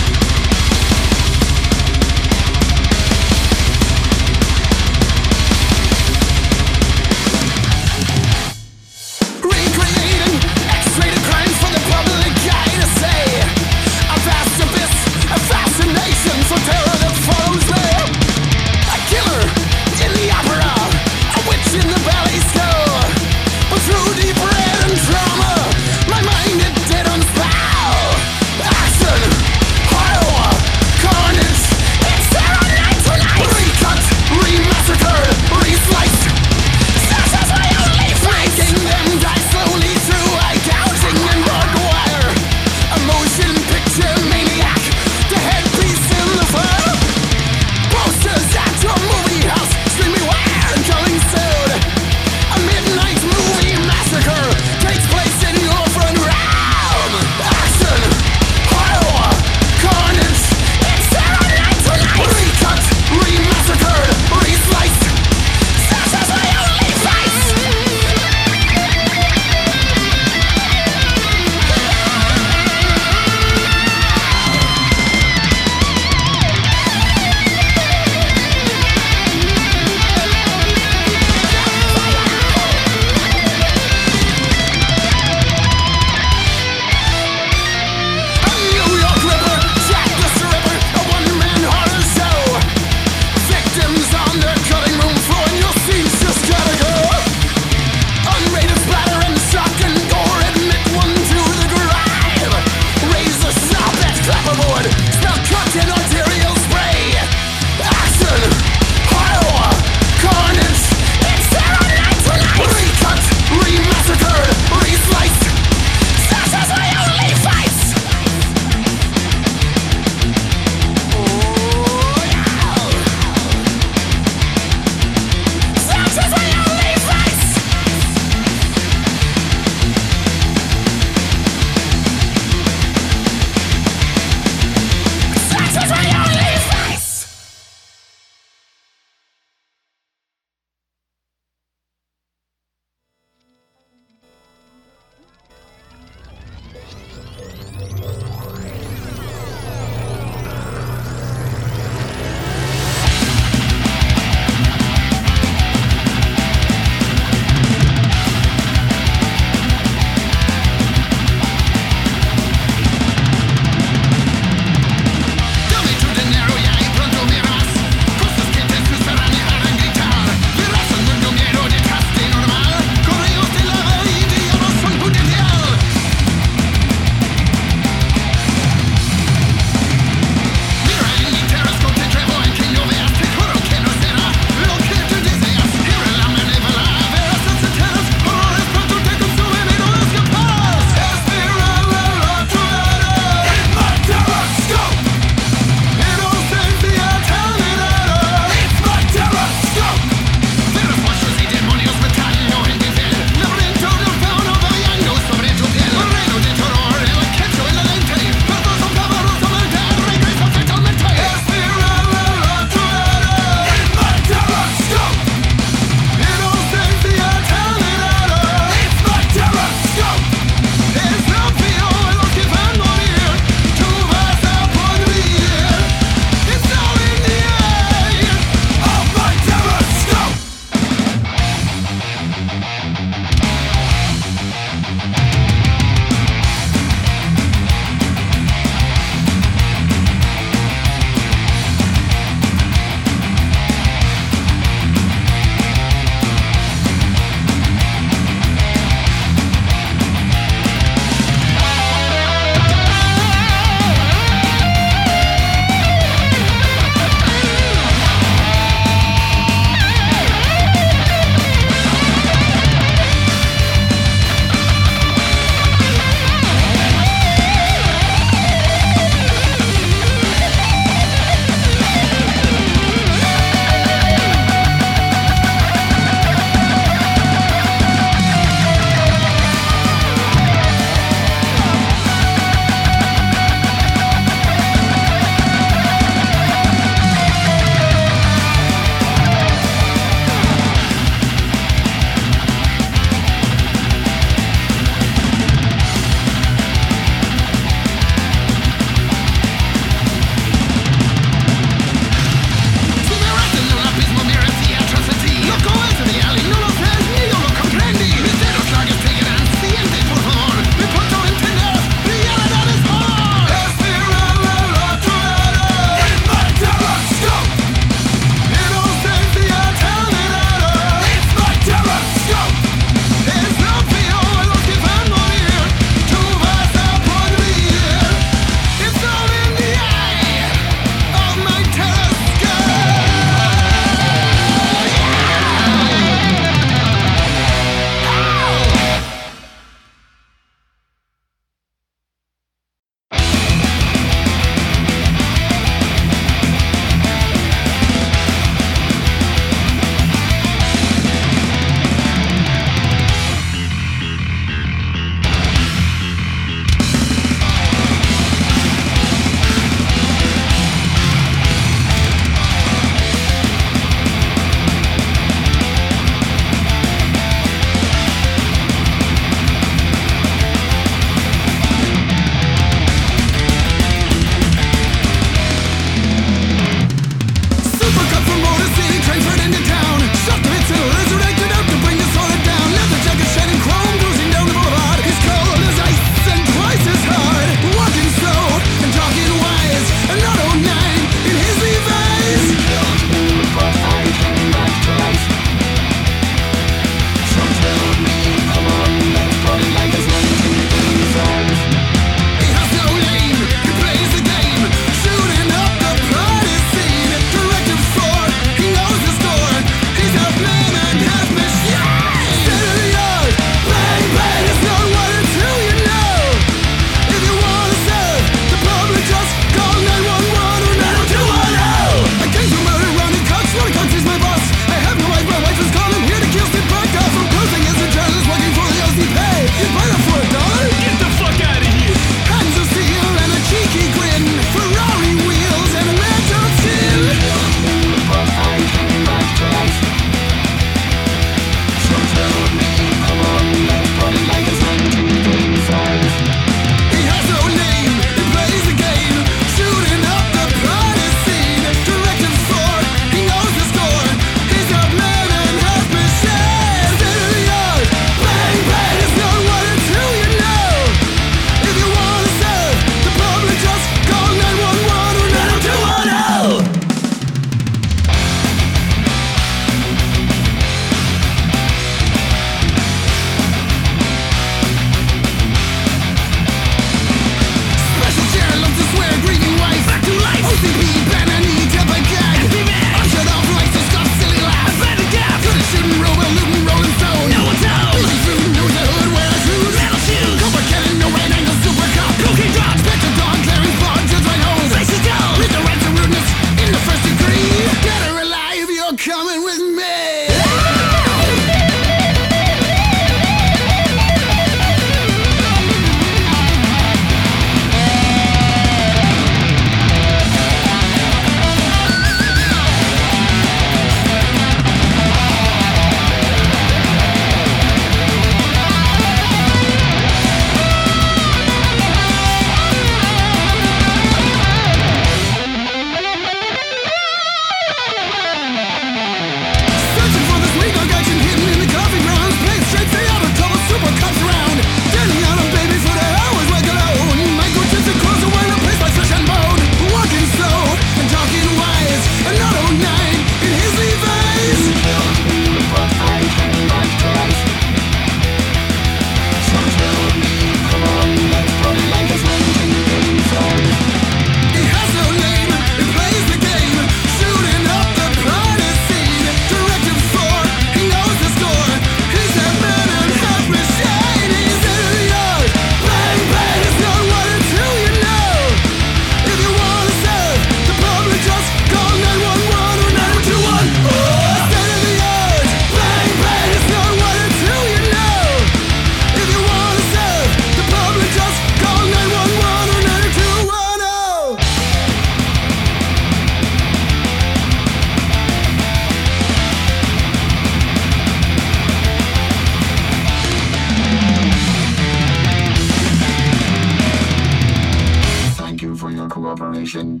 operation.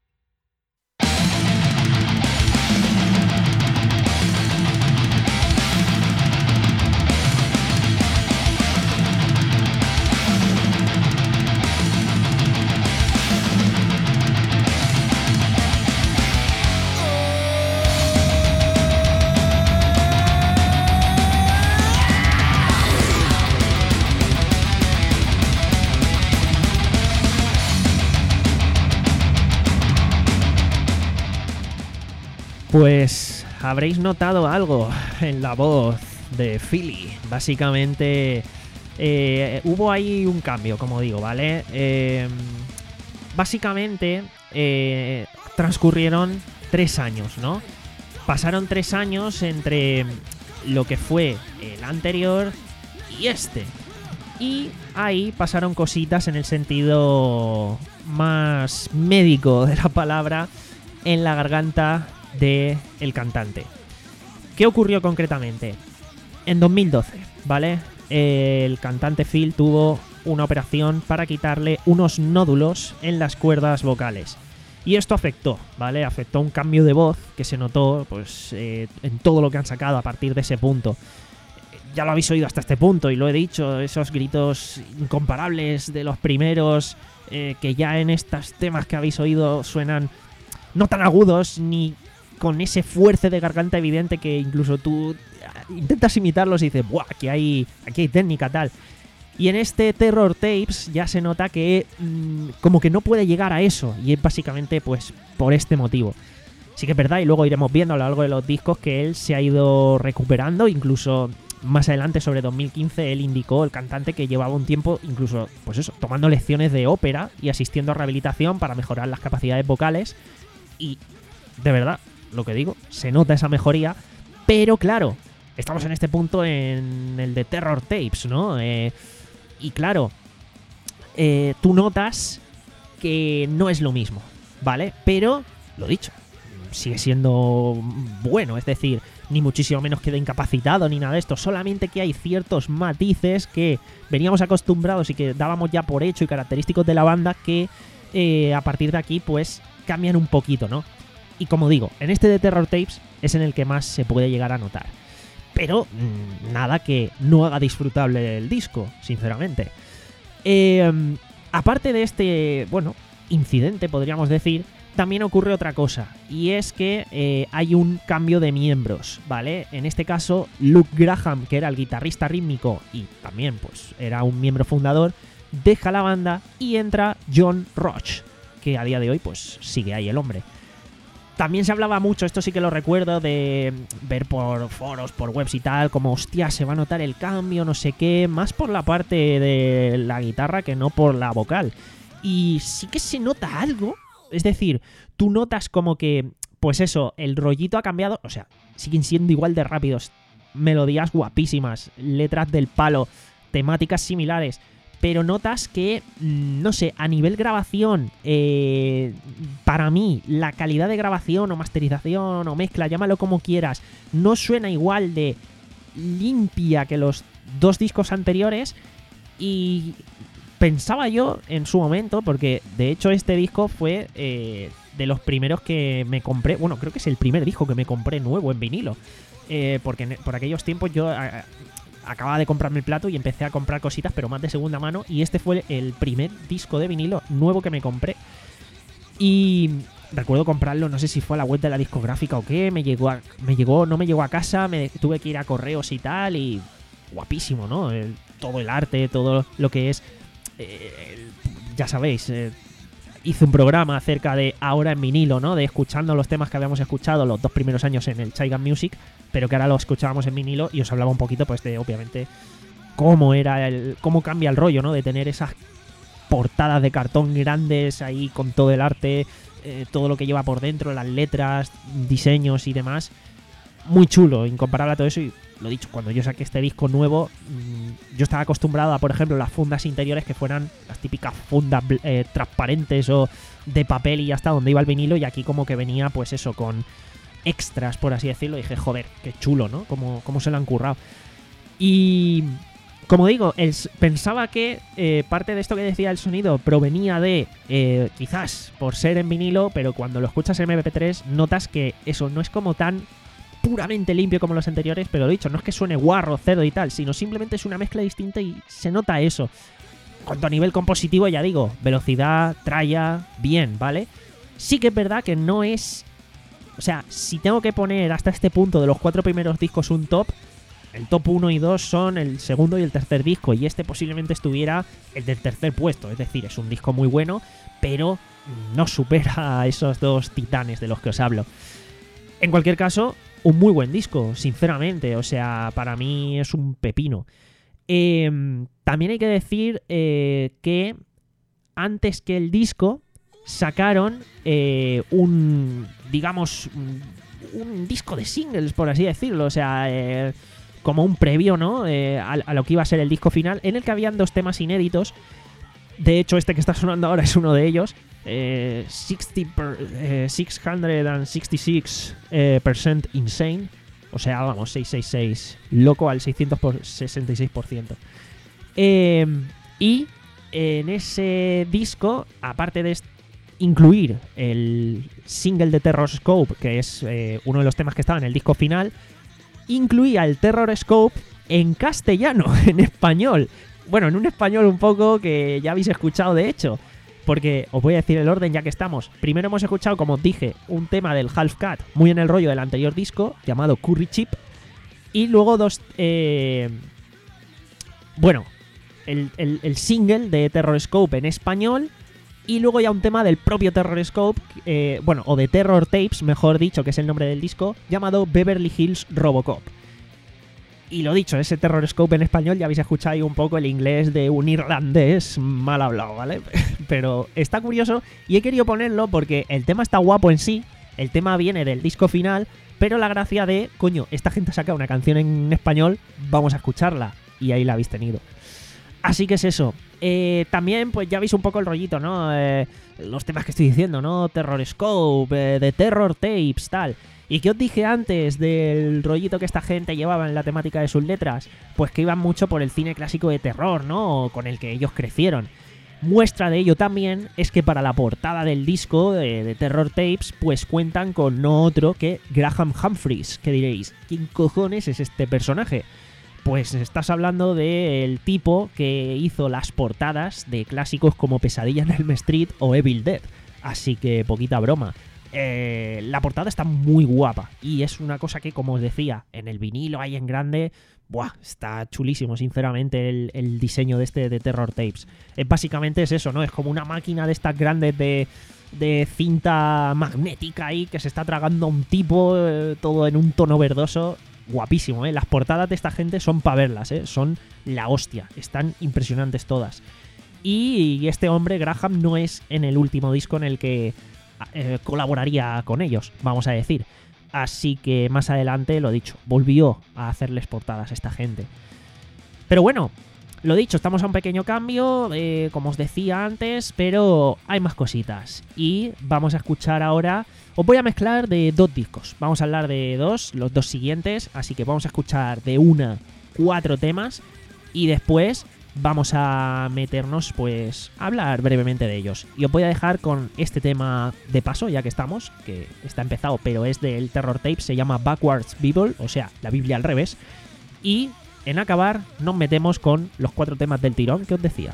Pues habréis notado algo en la voz de Philly. Básicamente eh, hubo ahí un cambio, como digo, ¿vale? Eh, básicamente eh, transcurrieron tres años, ¿no? Pasaron tres años entre lo que fue el anterior y este. Y ahí pasaron cositas en el sentido más médico de la palabra en la garganta de el cantante. ¿Qué ocurrió concretamente? En dos mil doce, ¿vale? El cantante Phil tuvo una operación para quitarle unos nódulos en las cuerdas vocales. Y esto afectó, ¿vale? Afectó un cambio de voz que se notó pues eh, en todo lo que han sacado a partir de ese punto. Ya lo habéis oído hasta este punto y lo he dicho, esos gritos incomparables de los primeros eh, que ya en estos temas que habéis oído suenan no tan agudos ni con ese fuerza de garganta evidente que incluso tú intentas imitarlos y dices, ¡buah! Aquí hay, aquí hay técnica, tal. Y en este Terror Tapes ya se nota que mmm, como que no puede llegar a eso. Y es básicamente pues por este motivo. Sí que es verdad, y luego iremos viendo a lo largo de los discos que él se ha ido recuperando. Incluso más adelante, sobre dos mil quince, él indicó, el cantante, que llevaba un tiempo incluso, pues eso, tomando lecciones de ópera y asistiendo a rehabilitación para mejorar las capacidades vocales. Y de verdad, lo que digo, se nota esa mejoría, pero claro, estamos en este punto en el de Terror Tapes, ¿no? Eh, y claro, eh, tú notas que no es lo mismo, ¿vale? Pero, lo dicho, sigue siendo bueno, es decir, ni muchísimo menos queda incapacitado ni nada de esto, solamente que hay ciertos matices que veníamos acostumbrados y que dábamos ya por hecho y característicos de la banda que eh, a partir de aquí pues cambian un poquito, ¿no? Y como digo, en este de Terror Tapes es en el que más se puede llegar a notar. Pero mmm, nada que no haga disfrutable el disco, sinceramente. Eh, aparte de este, bueno, incidente, podríamos decir, también ocurre otra cosa. Y es que eh, hay un cambio de miembros, ¿vale? En este caso, Luke Graham, que era el guitarrista rítmico y también pues era un miembro fundador, deja la banda y entra John Roach, que a día de hoy pues sigue ahí el hombre. También se hablaba mucho, esto sí que lo recuerdo, de ver por foros, por webs y tal, como hostia, se va a notar el cambio, no sé qué, más por la parte de la guitarra que no por la vocal. Y sí que se nota algo, es decir, tú notas como que, pues eso, el rollito ha cambiado, o sea, siguen siendo igual de rápidos, melodías guapísimas, letras del palo, temáticas similares, pero notas que, no sé, a nivel grabación, eh, para mí, la calidad de grabación o masterización o mezcla, llámalo como quieras, no suena igual de limpia que los dos discos anteriores. Y pensaba yo en su momento, porque de hecho este disco fue eh, de los primeros que me compré, bueno, creo que es el primer disco que me compré nuevo en vinilo, eh, porque en, por aquellos tiempos yo... A, acababa de comprarme el plato y empecé a comprar cositas, pero más de segunda mano, y este fue el primer disco de vinilo nuevo que me compré. Y recuerdo comprarlo, no sé si fue a la web de la discográfica o qué, me llegó, a, me llegó no me llegó a casa, me tuve que ir a correos y tal, y guapísimo, ¿no? El, todo el arte, todo lo que es, eh, el, ya sabéis, eh, hice un programa acerca de ahora en vinilo, ¿no? De escuchando los temas que habíamos escuchado los dos primeros años en el Chaigan Music, pero que ahora lo escuchábamos en vinilo, y os hablaba un poquito, pues, de, obviamente, cómo era el, cómo cambia el rollo, ¿no? De tener esas portadas de cartón grandes ahí con todo el arte, eh, todo lo que lleva por dentro, las letras, diseños y demás. Muy chulo, incomparable a todo eso. Y lo dicho, cuando yo saqué este disco nuevo, mmm, yo estaba acostumbrado a, por ejemplo, las fundas interiores que fueran las típicas fundas eh, transparentes o de papel y ya está, donde iba el vinilo, y aquí como que venía, pues eso, con extras, por así decirlo. Y dije, joder, qué chulo, ¿no? Cómo, cómo se lo han currado. Y como digo, el, pensaba que eh, parte de esto que decía el sonido provenía de, eh, quizás por ser en vinilo, pero cuando lo escuchas en eme pe tres notas que eso no es como tan puramente limpio como los anteriores, pero lo dicho, no es que suene guarro, cerdo y tal, sino simplemente es una mezcla distinta y se nota eso. En cuanto a nivel compositivo, ya digo, velocidad, tralla, bien, ¿vale? Sí que es verdad que no es... O sea, si tengo que poner hasta este punto de los cuatro primeros discos un top, el top uno y dos son el segundo y el tercer disco, y este posiblemente estuviera el del tercer puesto. Es decir, es un disco muy bueno, pero no supera a esos dos titanes de los que os hablo. En cualquier caso, un muy buen disco, sinceramente. O sea, para mí es un pepino. Eh, también hay que decir eh, que antes que el disco sacaron eh, un, digamos, un, un disco de singles, por así decirlo. O sea, eh, como un previo, ¿no? Eh, a, a lo que iba a ser el disco final, en el que habían dos temas inéditos. De hecho, este que está sonando ahora es uno de ellos. Eh, sesenta per, eh, seiscientos sesenta y seis eh, percent insane. O sea, vamos, seiscientos sesenta y seis. Loco al seiscientos sesenta y seis por ciento. Eh, y en ese disco, aparte de incluir el single de Terror Scope, que es eh, uno de los temas que estaba en el disco final, incluía el Terror Scope en castellano, en español. Bueno, en un español un poco que ya habéis escuchado, de hecho. Porque os voy a decir el orden ya que estamos. Primero hemos escuchado, como os dije, un tema del Half Cut, muy en el rollo del anterior disco, llamado Curry Chip. Y luego dos... Eh, bueno, el, el, el single de Terror Scope en español. Y luego ya un tema del propio Terror Scope, eh, bueno, o de Terror Tapes, mejor dicho, que es el nombre del disco, llamado Beverly Hills Robocop. Y lo dicho, ese Terror Scope en español, ya habéis escuchado ahí un poco el inglés de un irlandés mal hablado, ¿vale? Pero está curioso y he querido ponerlo porque el tema está guapo en sí, el tema viene del disco final, pero la gracia de, coño, esta gente ha sacado una canción en español, vamos a escucharla. Y ahí la habéis tenido. Así que es eso. Eh, también, pues ya veis un poco el rollito, ¿no? Eh, los temas que estoy diciendo, ¿no? Terror Scope, eh, de Terror Tapes, tal. ¿Y qué os dije antes del rollito que esta gente llevaba en la temática de sus letras? Pues que iban mucho por el cine clásico de terror, ¿no? Con el que ellos crecieron. Muestra de ello también es que para la portada del disco de, de Terror Tapes, pues cuentan con no otro que Graham Humphreys. ¿Qué diréis? ¿Quién cojones es este personaje? Pues estás hablando del tipo que hizo las portadas de clásicos como Pesadilla en Elm Street o Evil Dead. Así que poquita broma. Eh, la portada está muy guapa y es una cosa que, como os decía, en el vinilo ahí en grande, buah, está chulísimo, sinceramente, el, el diseño de este de Terror Tapes. Es, básicamente es eso, ¿no? Es como una máquina de estas grandes de, de cinta magnética ahí que se está tragando a un tipo, eh, todo en un tono verdoso. Guapísimo, ¿eh? Las portadas de esta gente son para verlas, ¿eh? Son la hostia, están impresionantes todas. Y este hombre, Graham, no es en el último disco en el que eh, colaboraría con ellos, vamos a decir. Así que más adelante, lo dicho, volvió a hacerles portadas a esta gente. Pero bueno, lo dicho, estamos a un pequeño cambio, eh, como os decía antes, pero hay más cositas. Y vamos a escuchar ahora... Os voy a mezclar de dos discos. Vamos a hablar de dos, los dos siguientes. Así que vamos a escuchar de una cuatro temas. Y después vamos a meternos, pues, a hablar brevemente de ellos. Y os voy a dejar con este tema de paso, ya que estamos, que está empezado, pero es del Terror Tape. Se llama Backwards Bible, o sea, la Biblia al revés. Y en acabar nos metemos con los cuatro temas del tirón que os decía.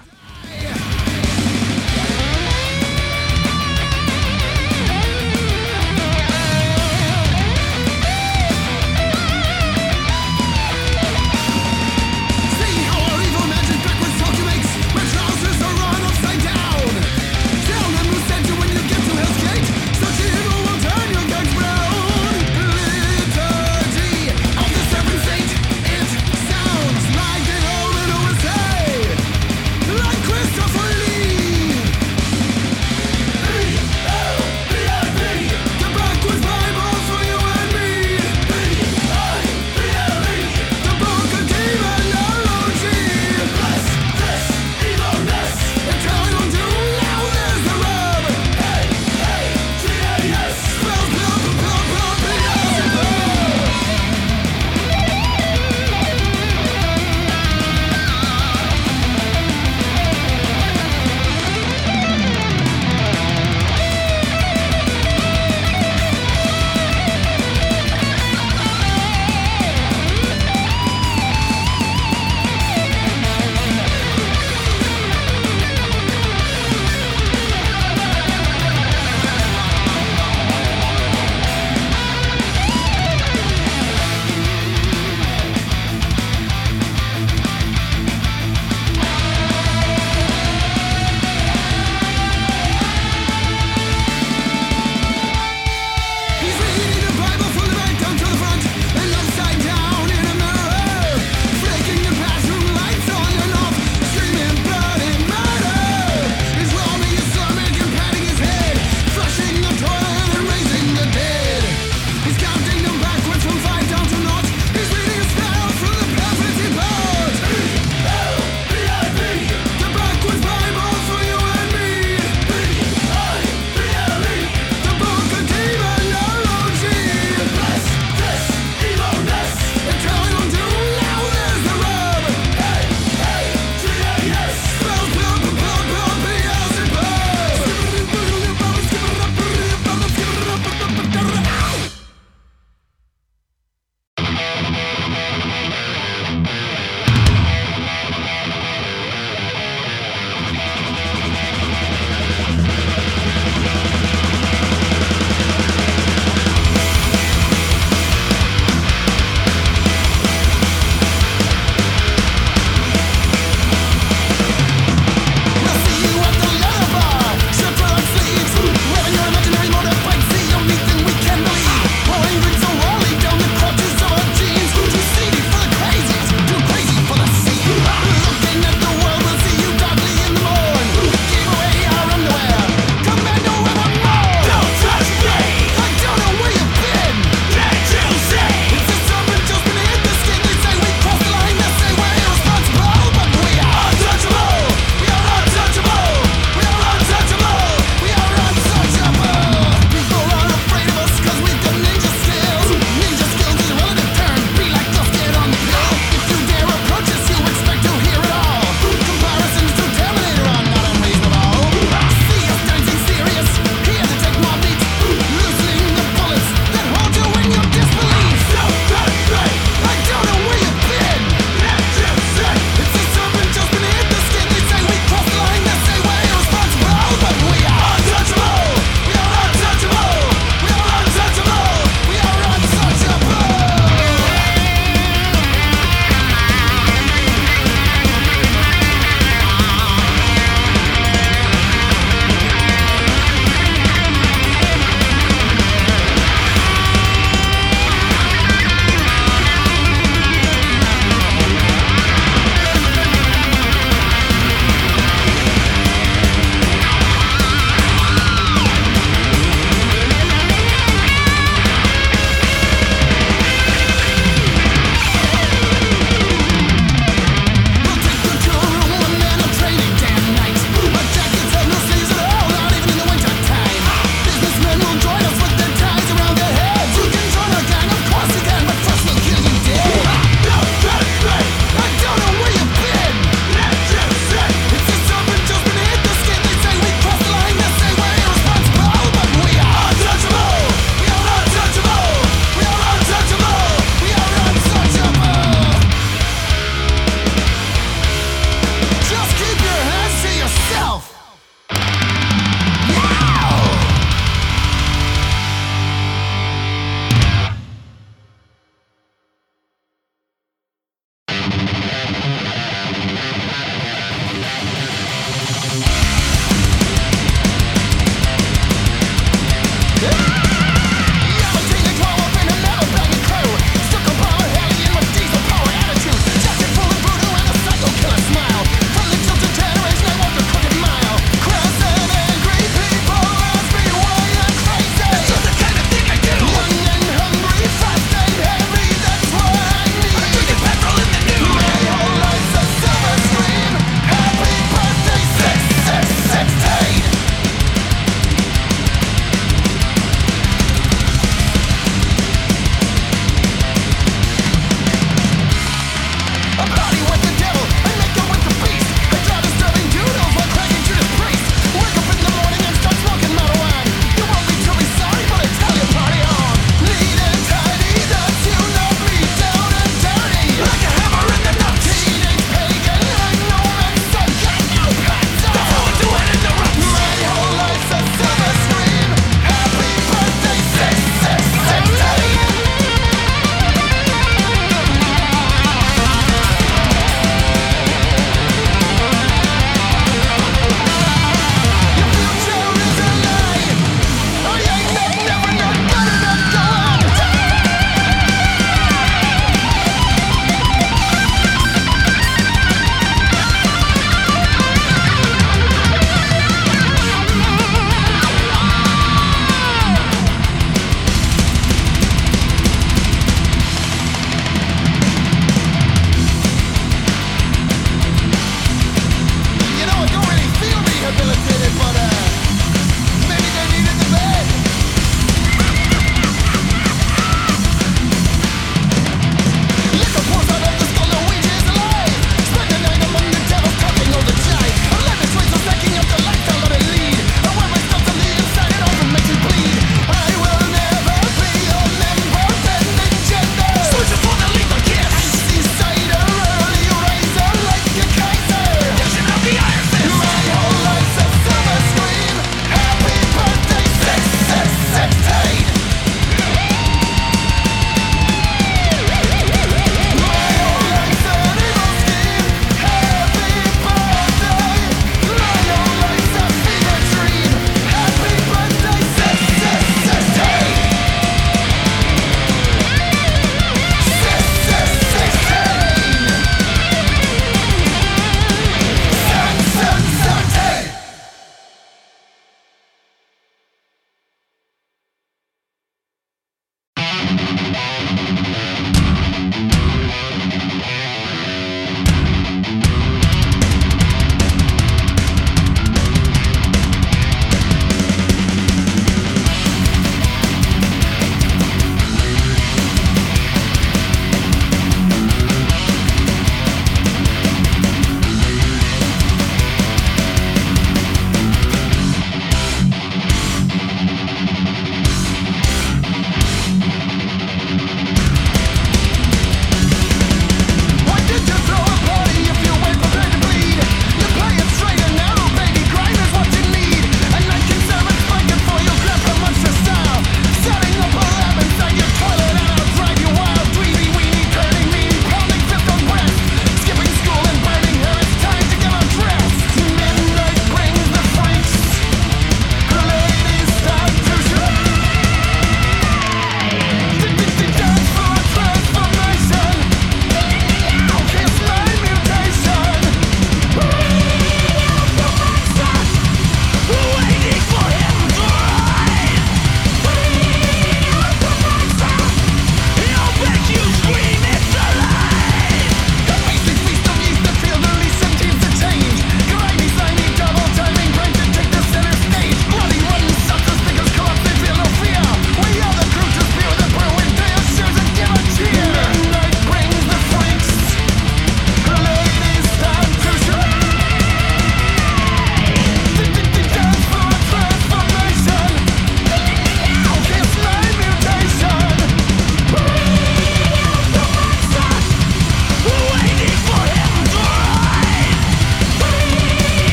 Like an old and always say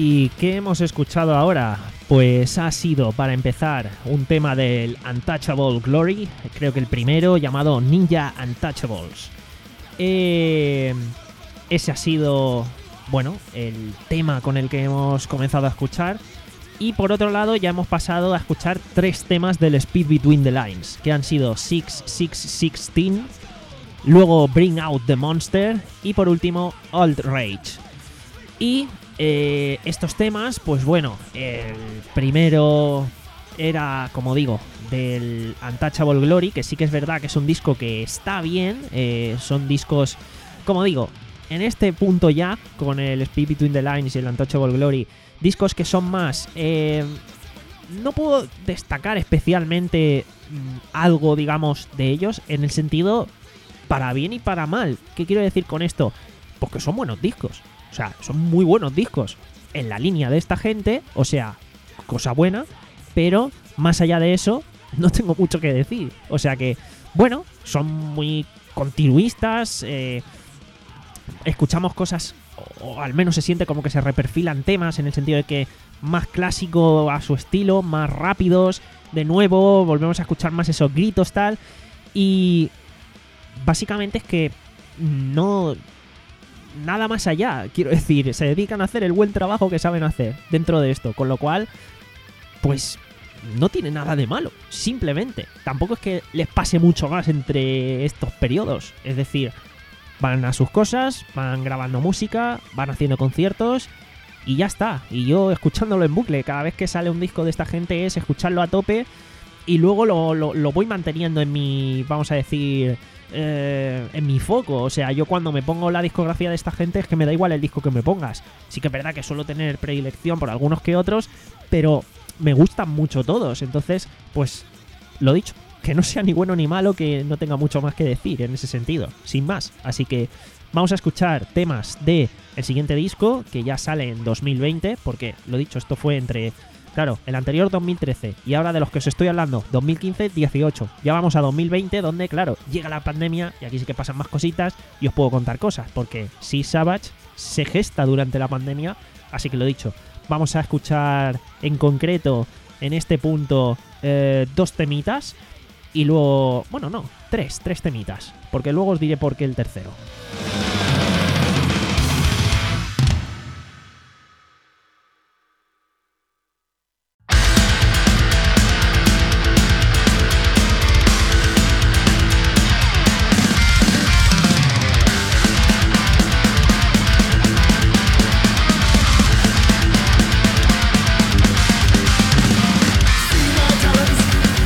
¿Y qué hemos escuchado ahora? Pues ha sido, para empezar, un tema del Untouchable Glory, creo que el primero, llamado Ninja Untouchables. Eh, ese ha sido, bueno, el tema con el que hemos comenzado a escuchar. Y por otro lado ya hemos pasado a escuchar tres temas del Speed Between the Lines, que han sido six six uno seis, luego Bring Out the Monster y por último Old Rage. Y eh, estos temas, pues bueno, el primero era, como digo, del Untouchable Glory, que sí que es verdad que es un disco que está bien, eh, son discos, como digo, en este punto ya, con el Speed Between the Lines y el Untouchable Glory, discos que son más... Eh, no puedo destacar especialmente mmm, algo, digamos, de ellos, en el sentido para bien y para mal. ¿Qué quiero decir con esto? Pues que son buenos discos. O sea, son muy buenos discos en la línea de esta gente, o sea, cosa buena, pero más allá de eso, no tengo mucho que decir. O sea que, bueno, son muy continuistas, eh, escuchamos cosas, o, o al menos se siente como que se reperfilan temas, en el sentido de que más clásico a su estilo, más rápidos, de nuevo, volvemos a escuchar más esos gritos, tal, y básicamente es que no... nada más allá, quiero decir, se dedican a hacer el buen trabajo que saben hacer dentro de esto, con lo cual, pues no tiene nada de malo, simplemente. Tampoco es que les pase mucho más entre estos periodos, es decir, van a sus cosas, van grabando música, van haciendo conciertos y ya está. Y yo escuchándolo en bucle, cada vez que sale un disco de esta gente es escucharlo a tope y luego lo, lo, lo voy manteniendo en mi, vamos a decir... Eh, en mi foco. O sea, yo cuando me pongo la discografía de esta gente es que me da igual el disco que me pongas. Sí que es verdad que suelo tener predilección por algunos que otros, pero me gustan mucho todos. Entonces, pues, lo dicho, que no sea ni bueno ni malo, que no tenga mucho más que decir en ese sentido, sin más. Así que vamos a escuchar temas de el siguiente disco, que ya sale en dos mil veinte, porque, lo dicho, esto fue entre... Claro, el anterior dos mil trece y ahora de los que os estoy hablando, dos mil quince dieciocho. Ya vamos a dos mil veinte, donde, claro, llega la pandemia y aquí sí que pasan más cositas y os puedo contar cosas, porque Sid Savage se gesta durante la pandemia, así que lo dicho, vamos a escuchar en concreto, en este punto, eh, dos temitas y luego, bueno, no, tres, tres temitas, porque luego os diré por qué el tercero.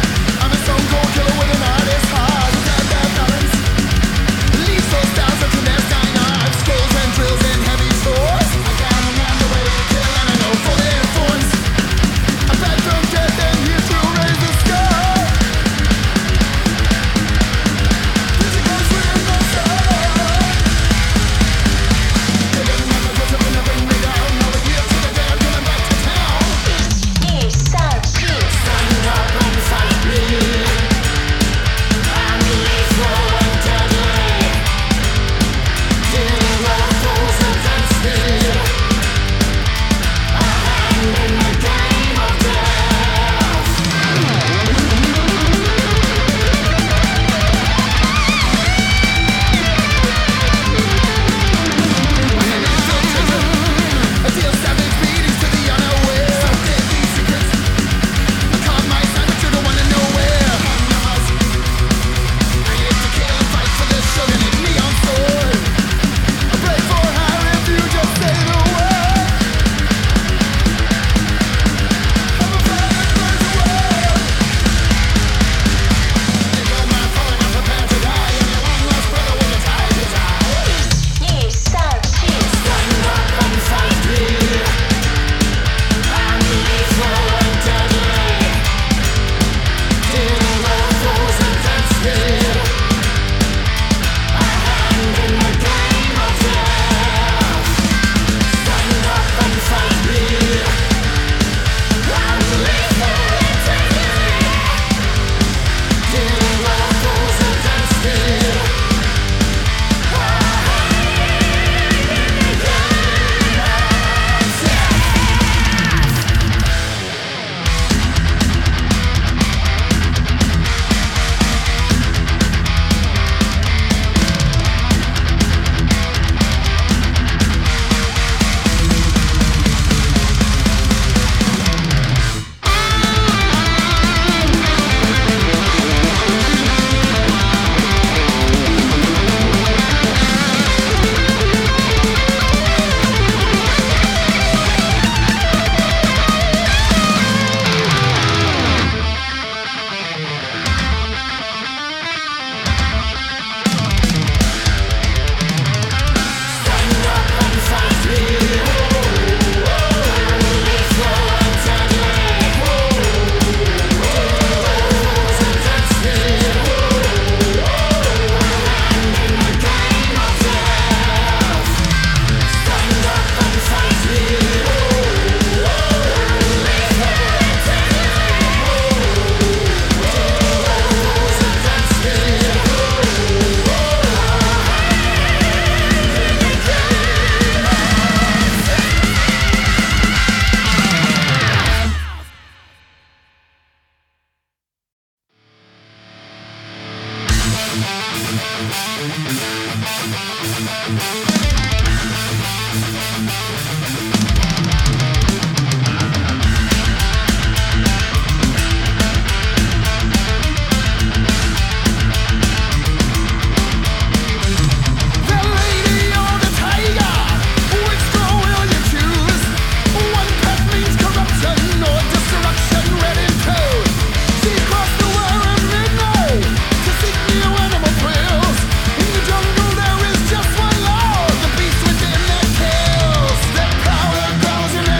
I'm a stone cold killer with an artist's heart. Got that balance, leaves those stars that can Jungle, there is just one law. The beast within that kills. That power grows in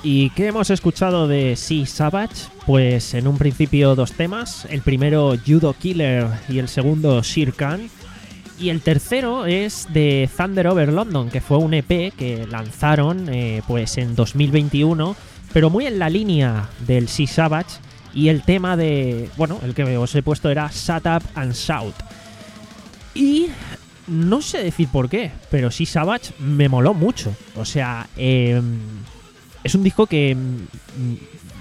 ¿Y qué hemos escuchado de Sea Savage? Pues en un principio dos temas. El primero, Judo Killer, y el segundo, Shere Khan. Y el tercero es de Thunder Over London, que fue un E P que lanzaron eh, pues en dos mil veintiuno, pero muy en la línea del Sea Savage. Y el tema de... bueno, el que os he puesto era Shut Up and Shout. Y... no sé decir por qué, pero Sea Savage me moló mucho. O sea, eh, es un disco que... Mm,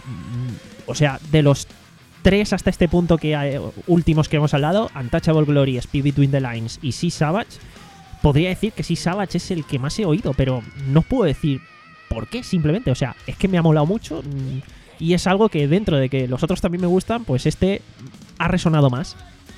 o sea, de los tres hasta este punto que hay, últimos que hemos hablado, Untouchable Glory, Speed Between the Lines y Sea Savage, podría decir que Sea Savage es el que más he oído, pero no puedo decir por qué, simplemente. O sea, es que me ha molado mucho y es algo que dentro de que los otros también me gustan, pues este ha resonado más.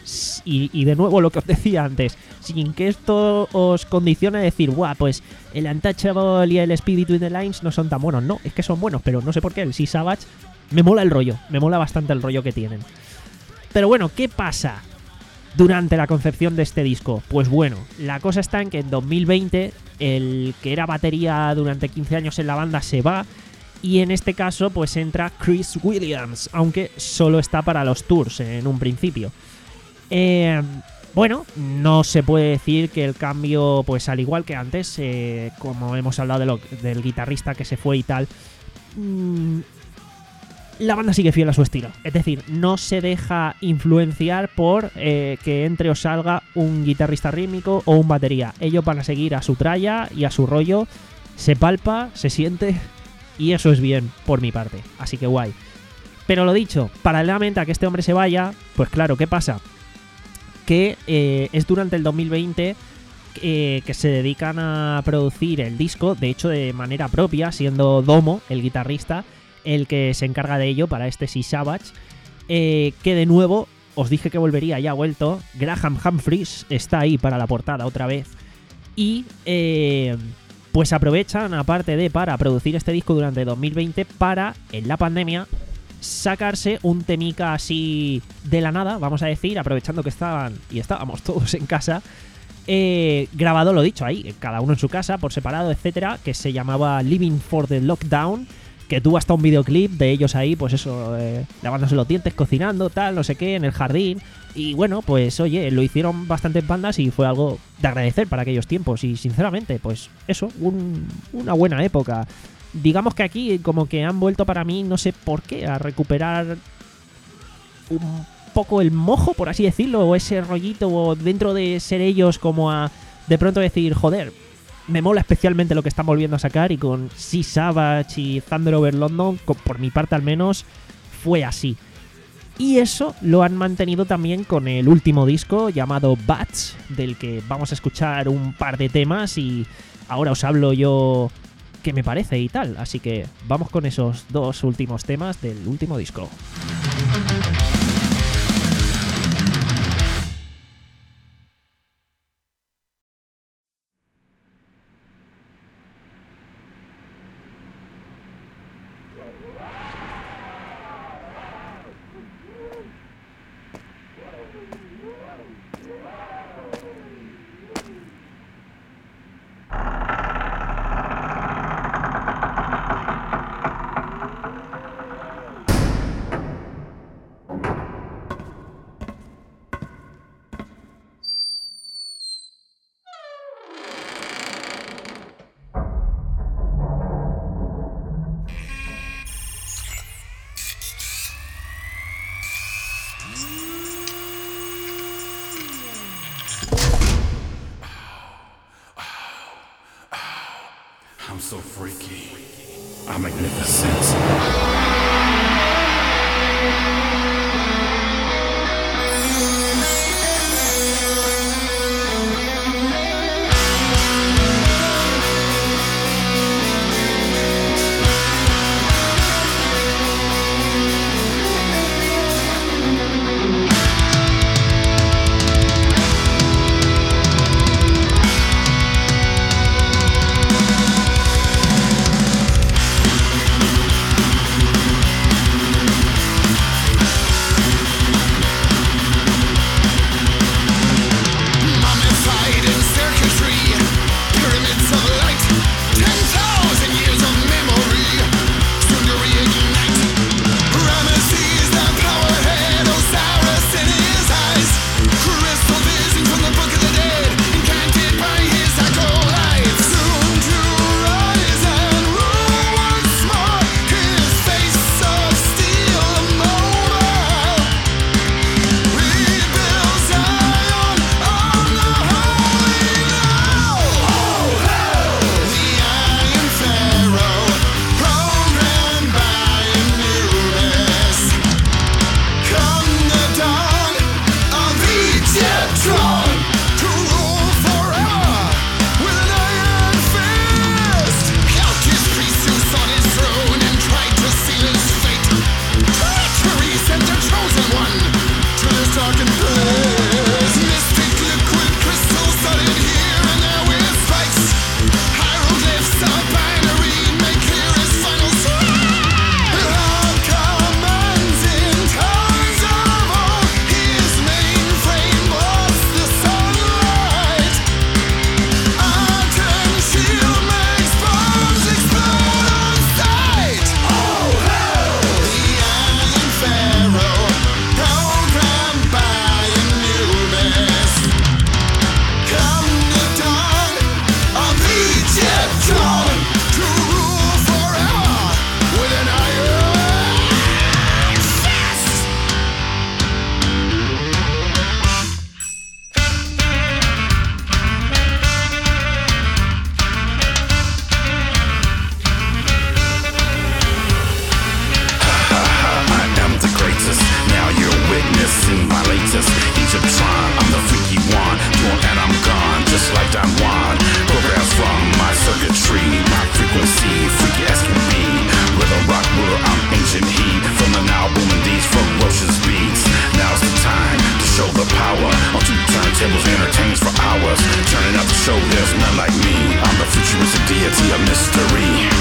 Y, y de nuevo lo que os decía antes, sin que esto os condicione a decir, guau, pues el Untouchable y el Speed Between the Lines no son tan buenos. No, es que son buenos, pero no sé por qué. El Sea Savage me mola el rollo, me mola bastante el rollo que tienen. Pero bueno, ¿qué pasa durante la concepción de este disco? Pues bueno, la cosa está en que en dos mil veinte el que era batería durante quince años en la banda se va. Y en este caso pues entra Chris Williams, aunque solo está para los tours en un principio. Eh, bueno, no se puede decir que el cambio, pues al igual que antes, eh, como hemos hablado de lo, del guitarrista que se fue y tal, mmm, la banda sigue fiel a su estilo. Es decir, no se deja influenciar por eh, que entre o salga un guitarrista rítmico o un batería. Ellos van a seguir a su tralla y a su rollo. Se palpa, se siente, y eso es bien por mi parte. Así que guay. Pero lo dicho, paralelamente a que este hombre se vaya, pues claro, ¿qué pasa? Que eh, es durante el dos mil veinte eh, que se dedican a producir el disco, de hecho de manera propia, siendo Domo, el guitarrista, el que se encarga de ello para este Sea Savage, eh, que de nuevo, os dije que volvería, ya ha vuelto. Graham Humphries está ahí para la portada otra vez. Y eh, pues aprovechan, aparte de para producir este disco durante dos mil veinte, para, en la pandemia, sacarse un temica así de la nada, vamos a decir, aprovechando que estaban y estábamos todos en casa, eh, grabado, lo dicho, ahí, cada uno en su casa, por separado, etcétera, que se llamaba Living for the Lockdown, que tuvo hasta un videoclip de ellos ahí, pues eso, eh, lavándose los dientes, cocinando, tal, no sé qué, en el jardín. Y bueno, pues oye, lo hicieron bastantes bandas y fue algo de agradecer para aquellos tiempos. Y sinceramente, pues eso, un, una buena época. Digamos que aquí como que han vuelto para mí, no sé por qué, a recuperar un poco el mojo, por así decirlo, o ese rollito dentro de ser ellos, como a de pronto decir, joder, me mola especialmente lo que están volviendo a sacar. Y con Sea Savage y Thunder Over London, por mi parte al menos, fue así. Y eso lo han mantenido también con el último disco llamado Bats, del que vamos a escuchar un par de temas y ahora os hablo yo qué me parece y tal. Así que vamos con esos dos últimos temas del último disco. I'm so freaky. I'm magnificent. show, there's none like me. I'm the futuristic deity of mystery.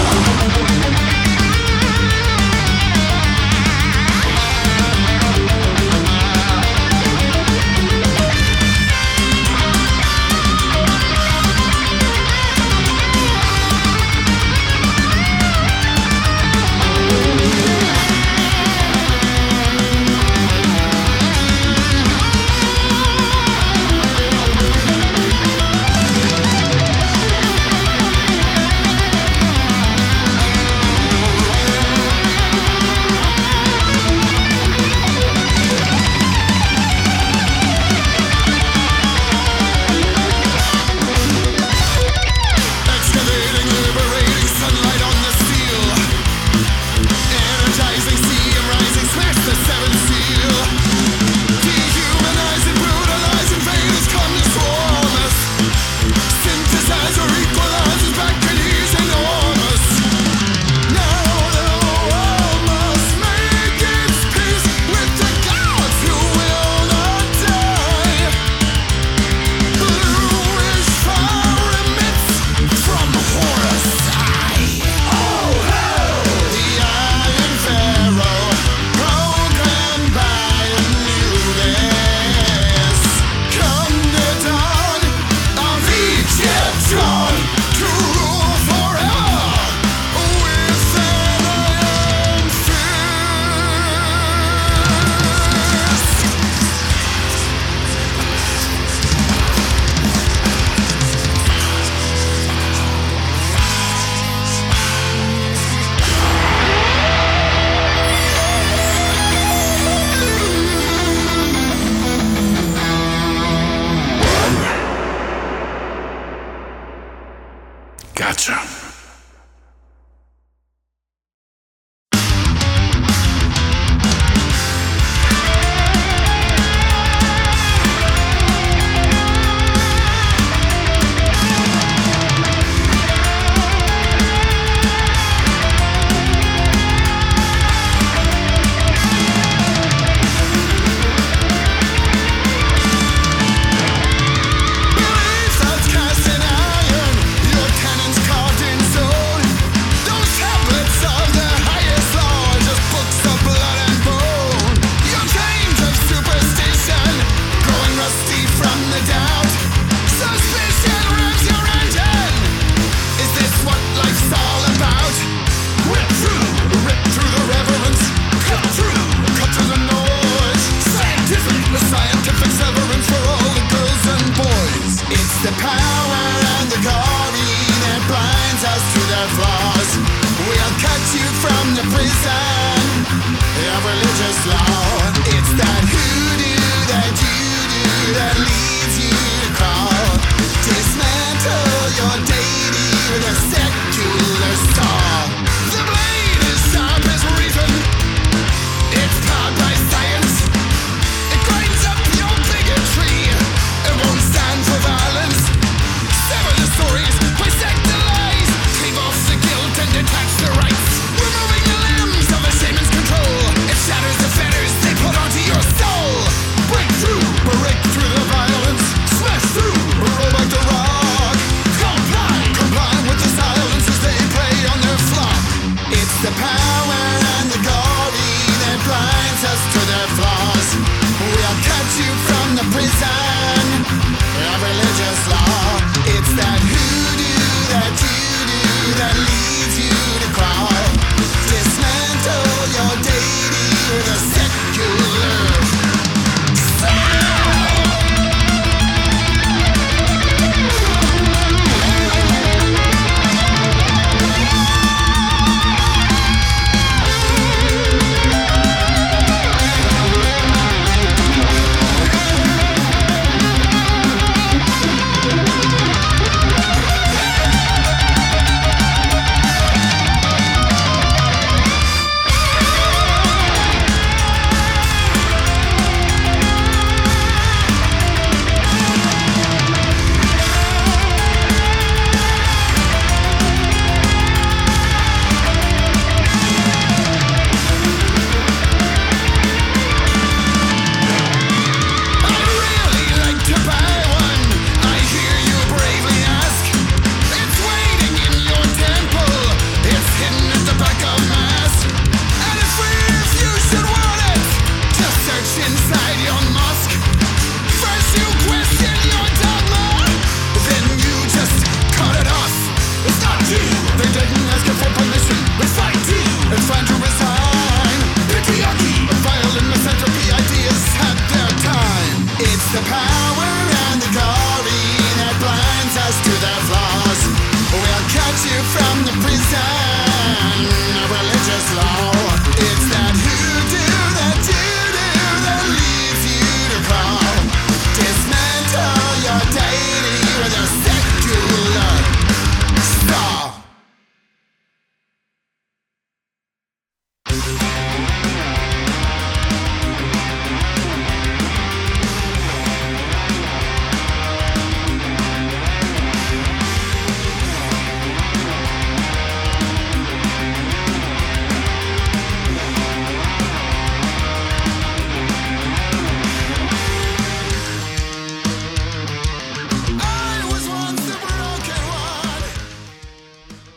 Gotcha. Break through the violence.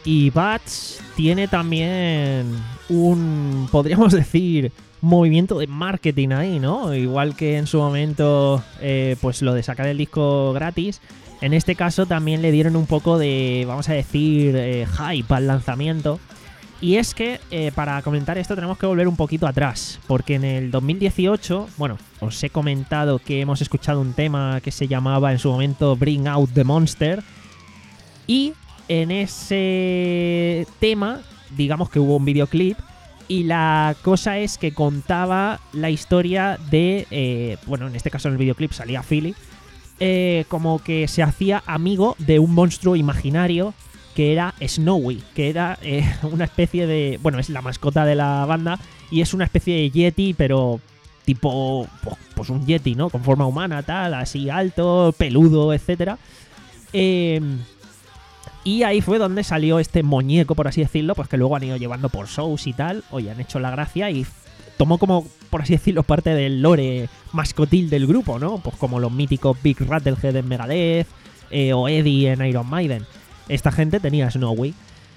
Y Bats tiene también un, podríamos decir, movimiento de marketing ahí, ¿no? Igual que en su momento, eh, pues lo de sacar el disco gratis, en este caso también le dieron un poco de, vamos a decir, eh, hype al lanzamiento. Y es que, eh, para comentar esto tenemos que volver un poquito atrás, porque en el dos mil dieciocho, bueno, os he comentado que hemos escuchado un tema que se llamaba en su momento Bring Out the Monster, y en ese tema, digamos que hubo un videoclip, y la cosa es que contaba la historia de, eh, bueno, en este caso en el videoclip salía Philly, eh, como que se hacía amigo de un monstruo imaginario que era Snowy, que era eh, una especie de, bueno, es la mascota de la banda, y es una especie de yeti, pero tipo, pues, pues un yeti, ¿no? Con forma humana, tal, así alto, peludo, etcétera. Eh... Y ahí fue donde salió este muñeco, por así decirlo, pues que luego han ido llevando por shows y tal. Oye, han hecho la gracia y tomó como, por así decirlo, parte del lore mascotil del grupo, ¿no? Pues como los míticos Big Rattlehead en Megadeth, eh, o Eddie en Iron Maiden. Esta gente tenía Snowy.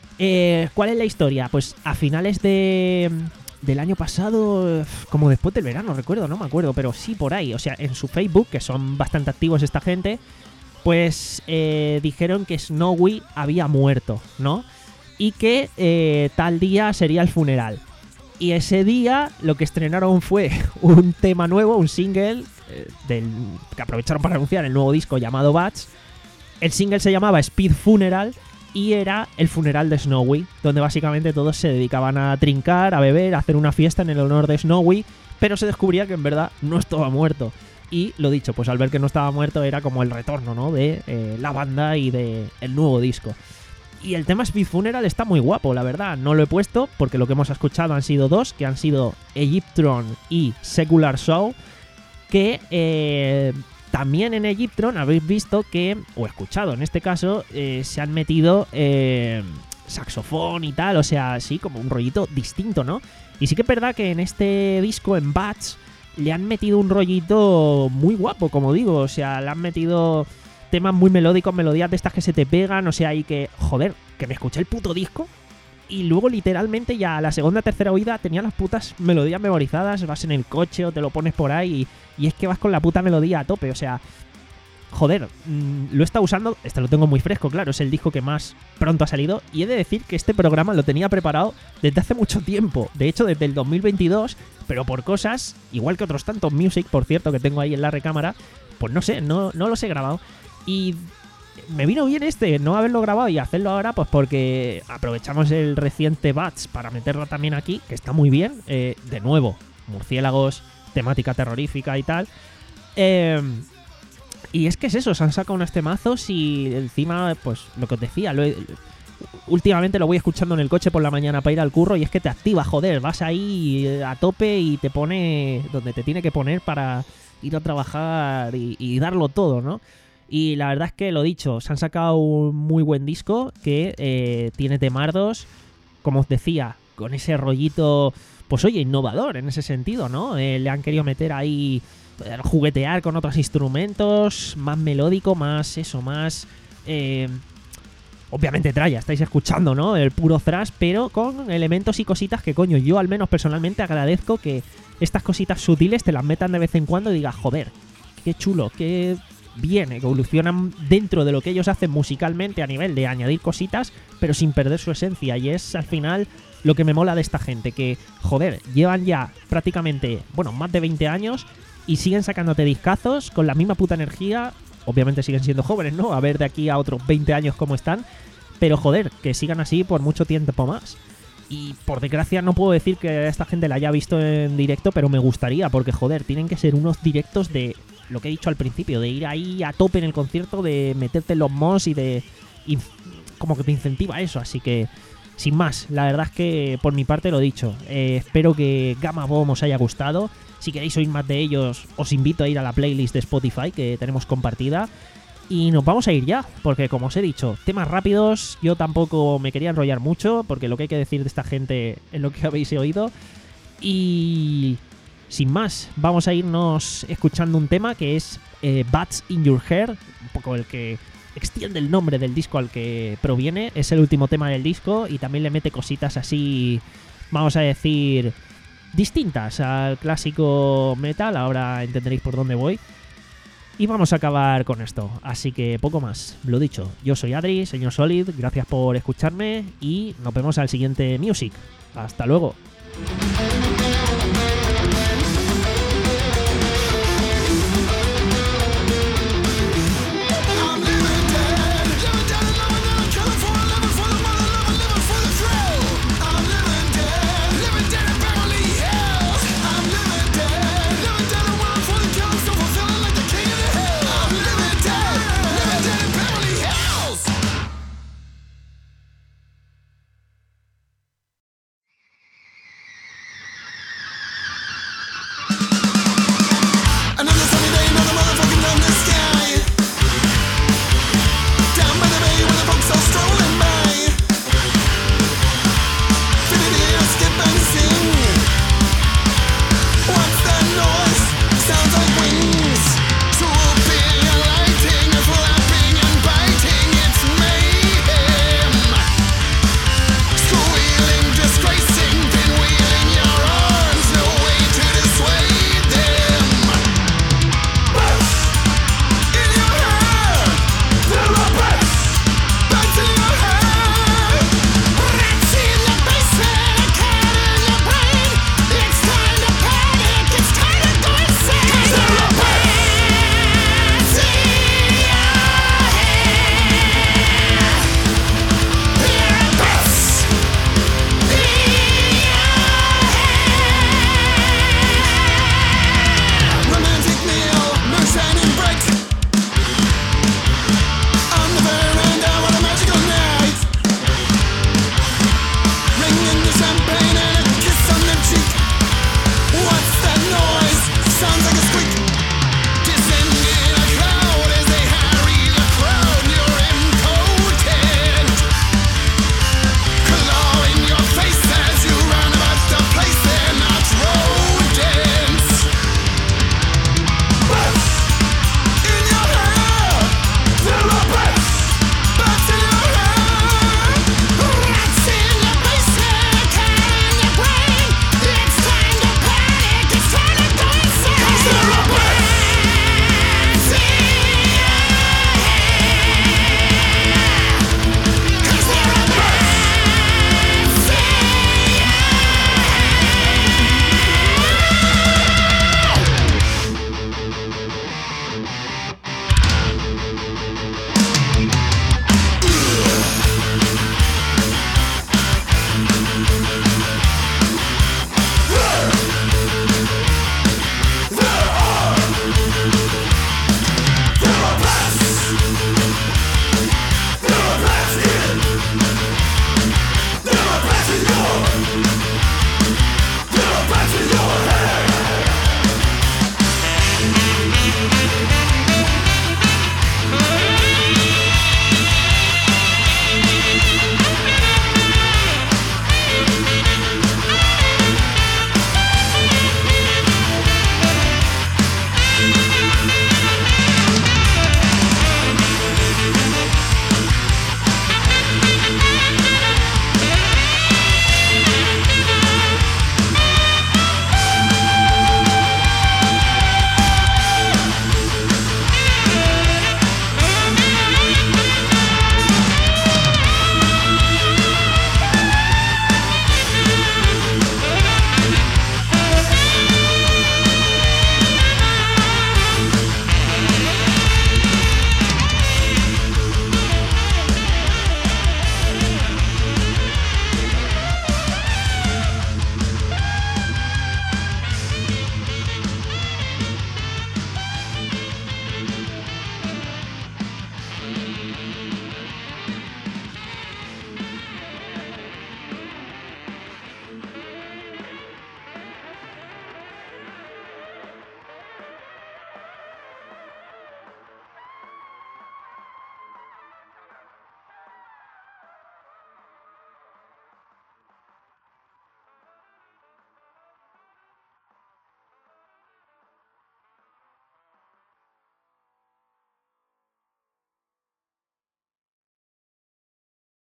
Eh, ¿Cuál es la historia? Pues a finales de del año pasado, como después del verano, recuerdo, no me acuerdo, pero sí por ahí. O sea, en su Facebook, que son bastante activos esta gente, pues eh, dijeron que Snowy había muerto, ¿no? Y que eh, tal día sería el funeral. Y ese día lo que estrenaron fue un tema nuevo, un single, eh, del, que aprovecharon para anunciar el nuevo disco llamado Bats. El single se llamaba Speed Funeral y era el funeral de Snowy, donde básicamente todos se dedicaban a trincar, a beber, a hacer una fiesta en el honor de Snowy, pero se descubría que en verdad no estaba muerto. Y lo dicho, pues al ver que no estaba muerto era como el retorno, ¿no? De eh, la banda y de el nuevo disco. Y el tema Speed Funeral está muy guapo, la verdad. No lo he puesto porque lo que hemos escuchado han sido dos, que han sido Egyptron y Secular Show, que eh, también en Egyptron habéis visto que, o escuchado en este caso, eh, se han metido eh, saxofón y tal, o sea, sí, como un rollito distinto, ¿no? Y sí que es verdad que en este disco, en Bats, le han metido un rollito muy guapo, como digo. O sea, le han metido temas muy melódicos, melodías de estas que se te pegan. O sea, y que, joder, que me escuché el puto disco y luego literalmente ya a la segunda, tercera oída tenía las putas melodías memorizadas. Vas en el coche o te lo pones por ahí y, y es que vas con la puta melodía a tope. O sea, joder, mmm, lo he estado usando, este lo tengo muy fresco, claro, es el disco que más pronto ha salido, y he de decir que este programa lo tenía preparado desde hace mucho tiempo, de hecho desde el dos mil veintidós, pero por cosas, igual que otros tantos music, por cierto, que tengo ahí en la recámara, pues no sé, no, no los he grabado, y me vino bien este, no haberlo grabado y hacerlo ahora, pues porque aprovechamos el reciente Bats para meterlo también aquí, que está muy bien, eh, de nuevo, murciélagos, temática terrorífica y tal, eh... Y es que es eso, se han sacado unos temazos y encima, pues lo que os decía, lo he, últimamente lo voy escuchando en el coche por la mañana para ir al curro y es que te activa, joder, vas ahí a tope y te pone donde te tiene que poner para ir a trabajar y, y darlo todo, ¿no? Y la verdad es que lo dicho, se han sacado un muy buen disco que eh, tiene temardos, como os decía, con ese rollito, pues oye, innovador en ese sentido, ¿no? Eh, le han querido meter ahí, juguetear con otros instrumentos, más melódico, más eso, más... Eh, obviamente tralla, estáis escuchando, ¿no? El puro thrash, pero con elementos y cositas que, coño, yo al menos personalmente agradezco que estas cositas sutiles te las metan de vez en cuando y digas, joder, qué chulo, qué bien, evolucionan dentro de lo que ellos hacen musicalmente a nivel de añadir cositas, pero sin perder su esencia. Y es al final lo que me mola de esta gente, que, joder, llevan ya prácticamente, bueno, más de veinte años y siguen sacándote discazos con la misma puta energía. Obviamente siguen siendo jóvenes, ¿no? A ver de aquí a otros veinte años cómo están. Pero joder, que sigan así por mucho tiempo más. Y por desgracia no puedo decir que a esta gente la haya visto en directo, pero me gustaría, porque joder, tienen que ser unos directos de lo que he dicho al principio, de ir ahí a tope en el concierto, de meterte en los mos y de... Y como que te incentiva eso, así que... Sin más, la verdad es que por mi parte lo dicho. Eh, espero que Gamma Bomb os haya gustado. Si queréis oír más de ellos, os invito a ir a la playlist de Spotify que tenemos compartida. Y nos vamos a ir ya, porque como os he dicho, temas rápidos. Yo tampoco me quería enrollar mucho, porque lo que hay que decir de esta gente es lo que habéis oído. Y sin más, vamos a irnos escuchando un tema que es eh, Bats in Your Hair, un poco el que extiende el nombre del disco al que proviene. Es el último tema del disco y también le mete cositas así, vamos a decir, distintas al clásico metal. Ahora entenderéis por dónde voy. Y vamos a acabar con esto. Así que poco más. Lo dicho, yo soy Adri, señor Solid. Gracias por escucharme y nos vemos al siguiente Music. Hasta luego.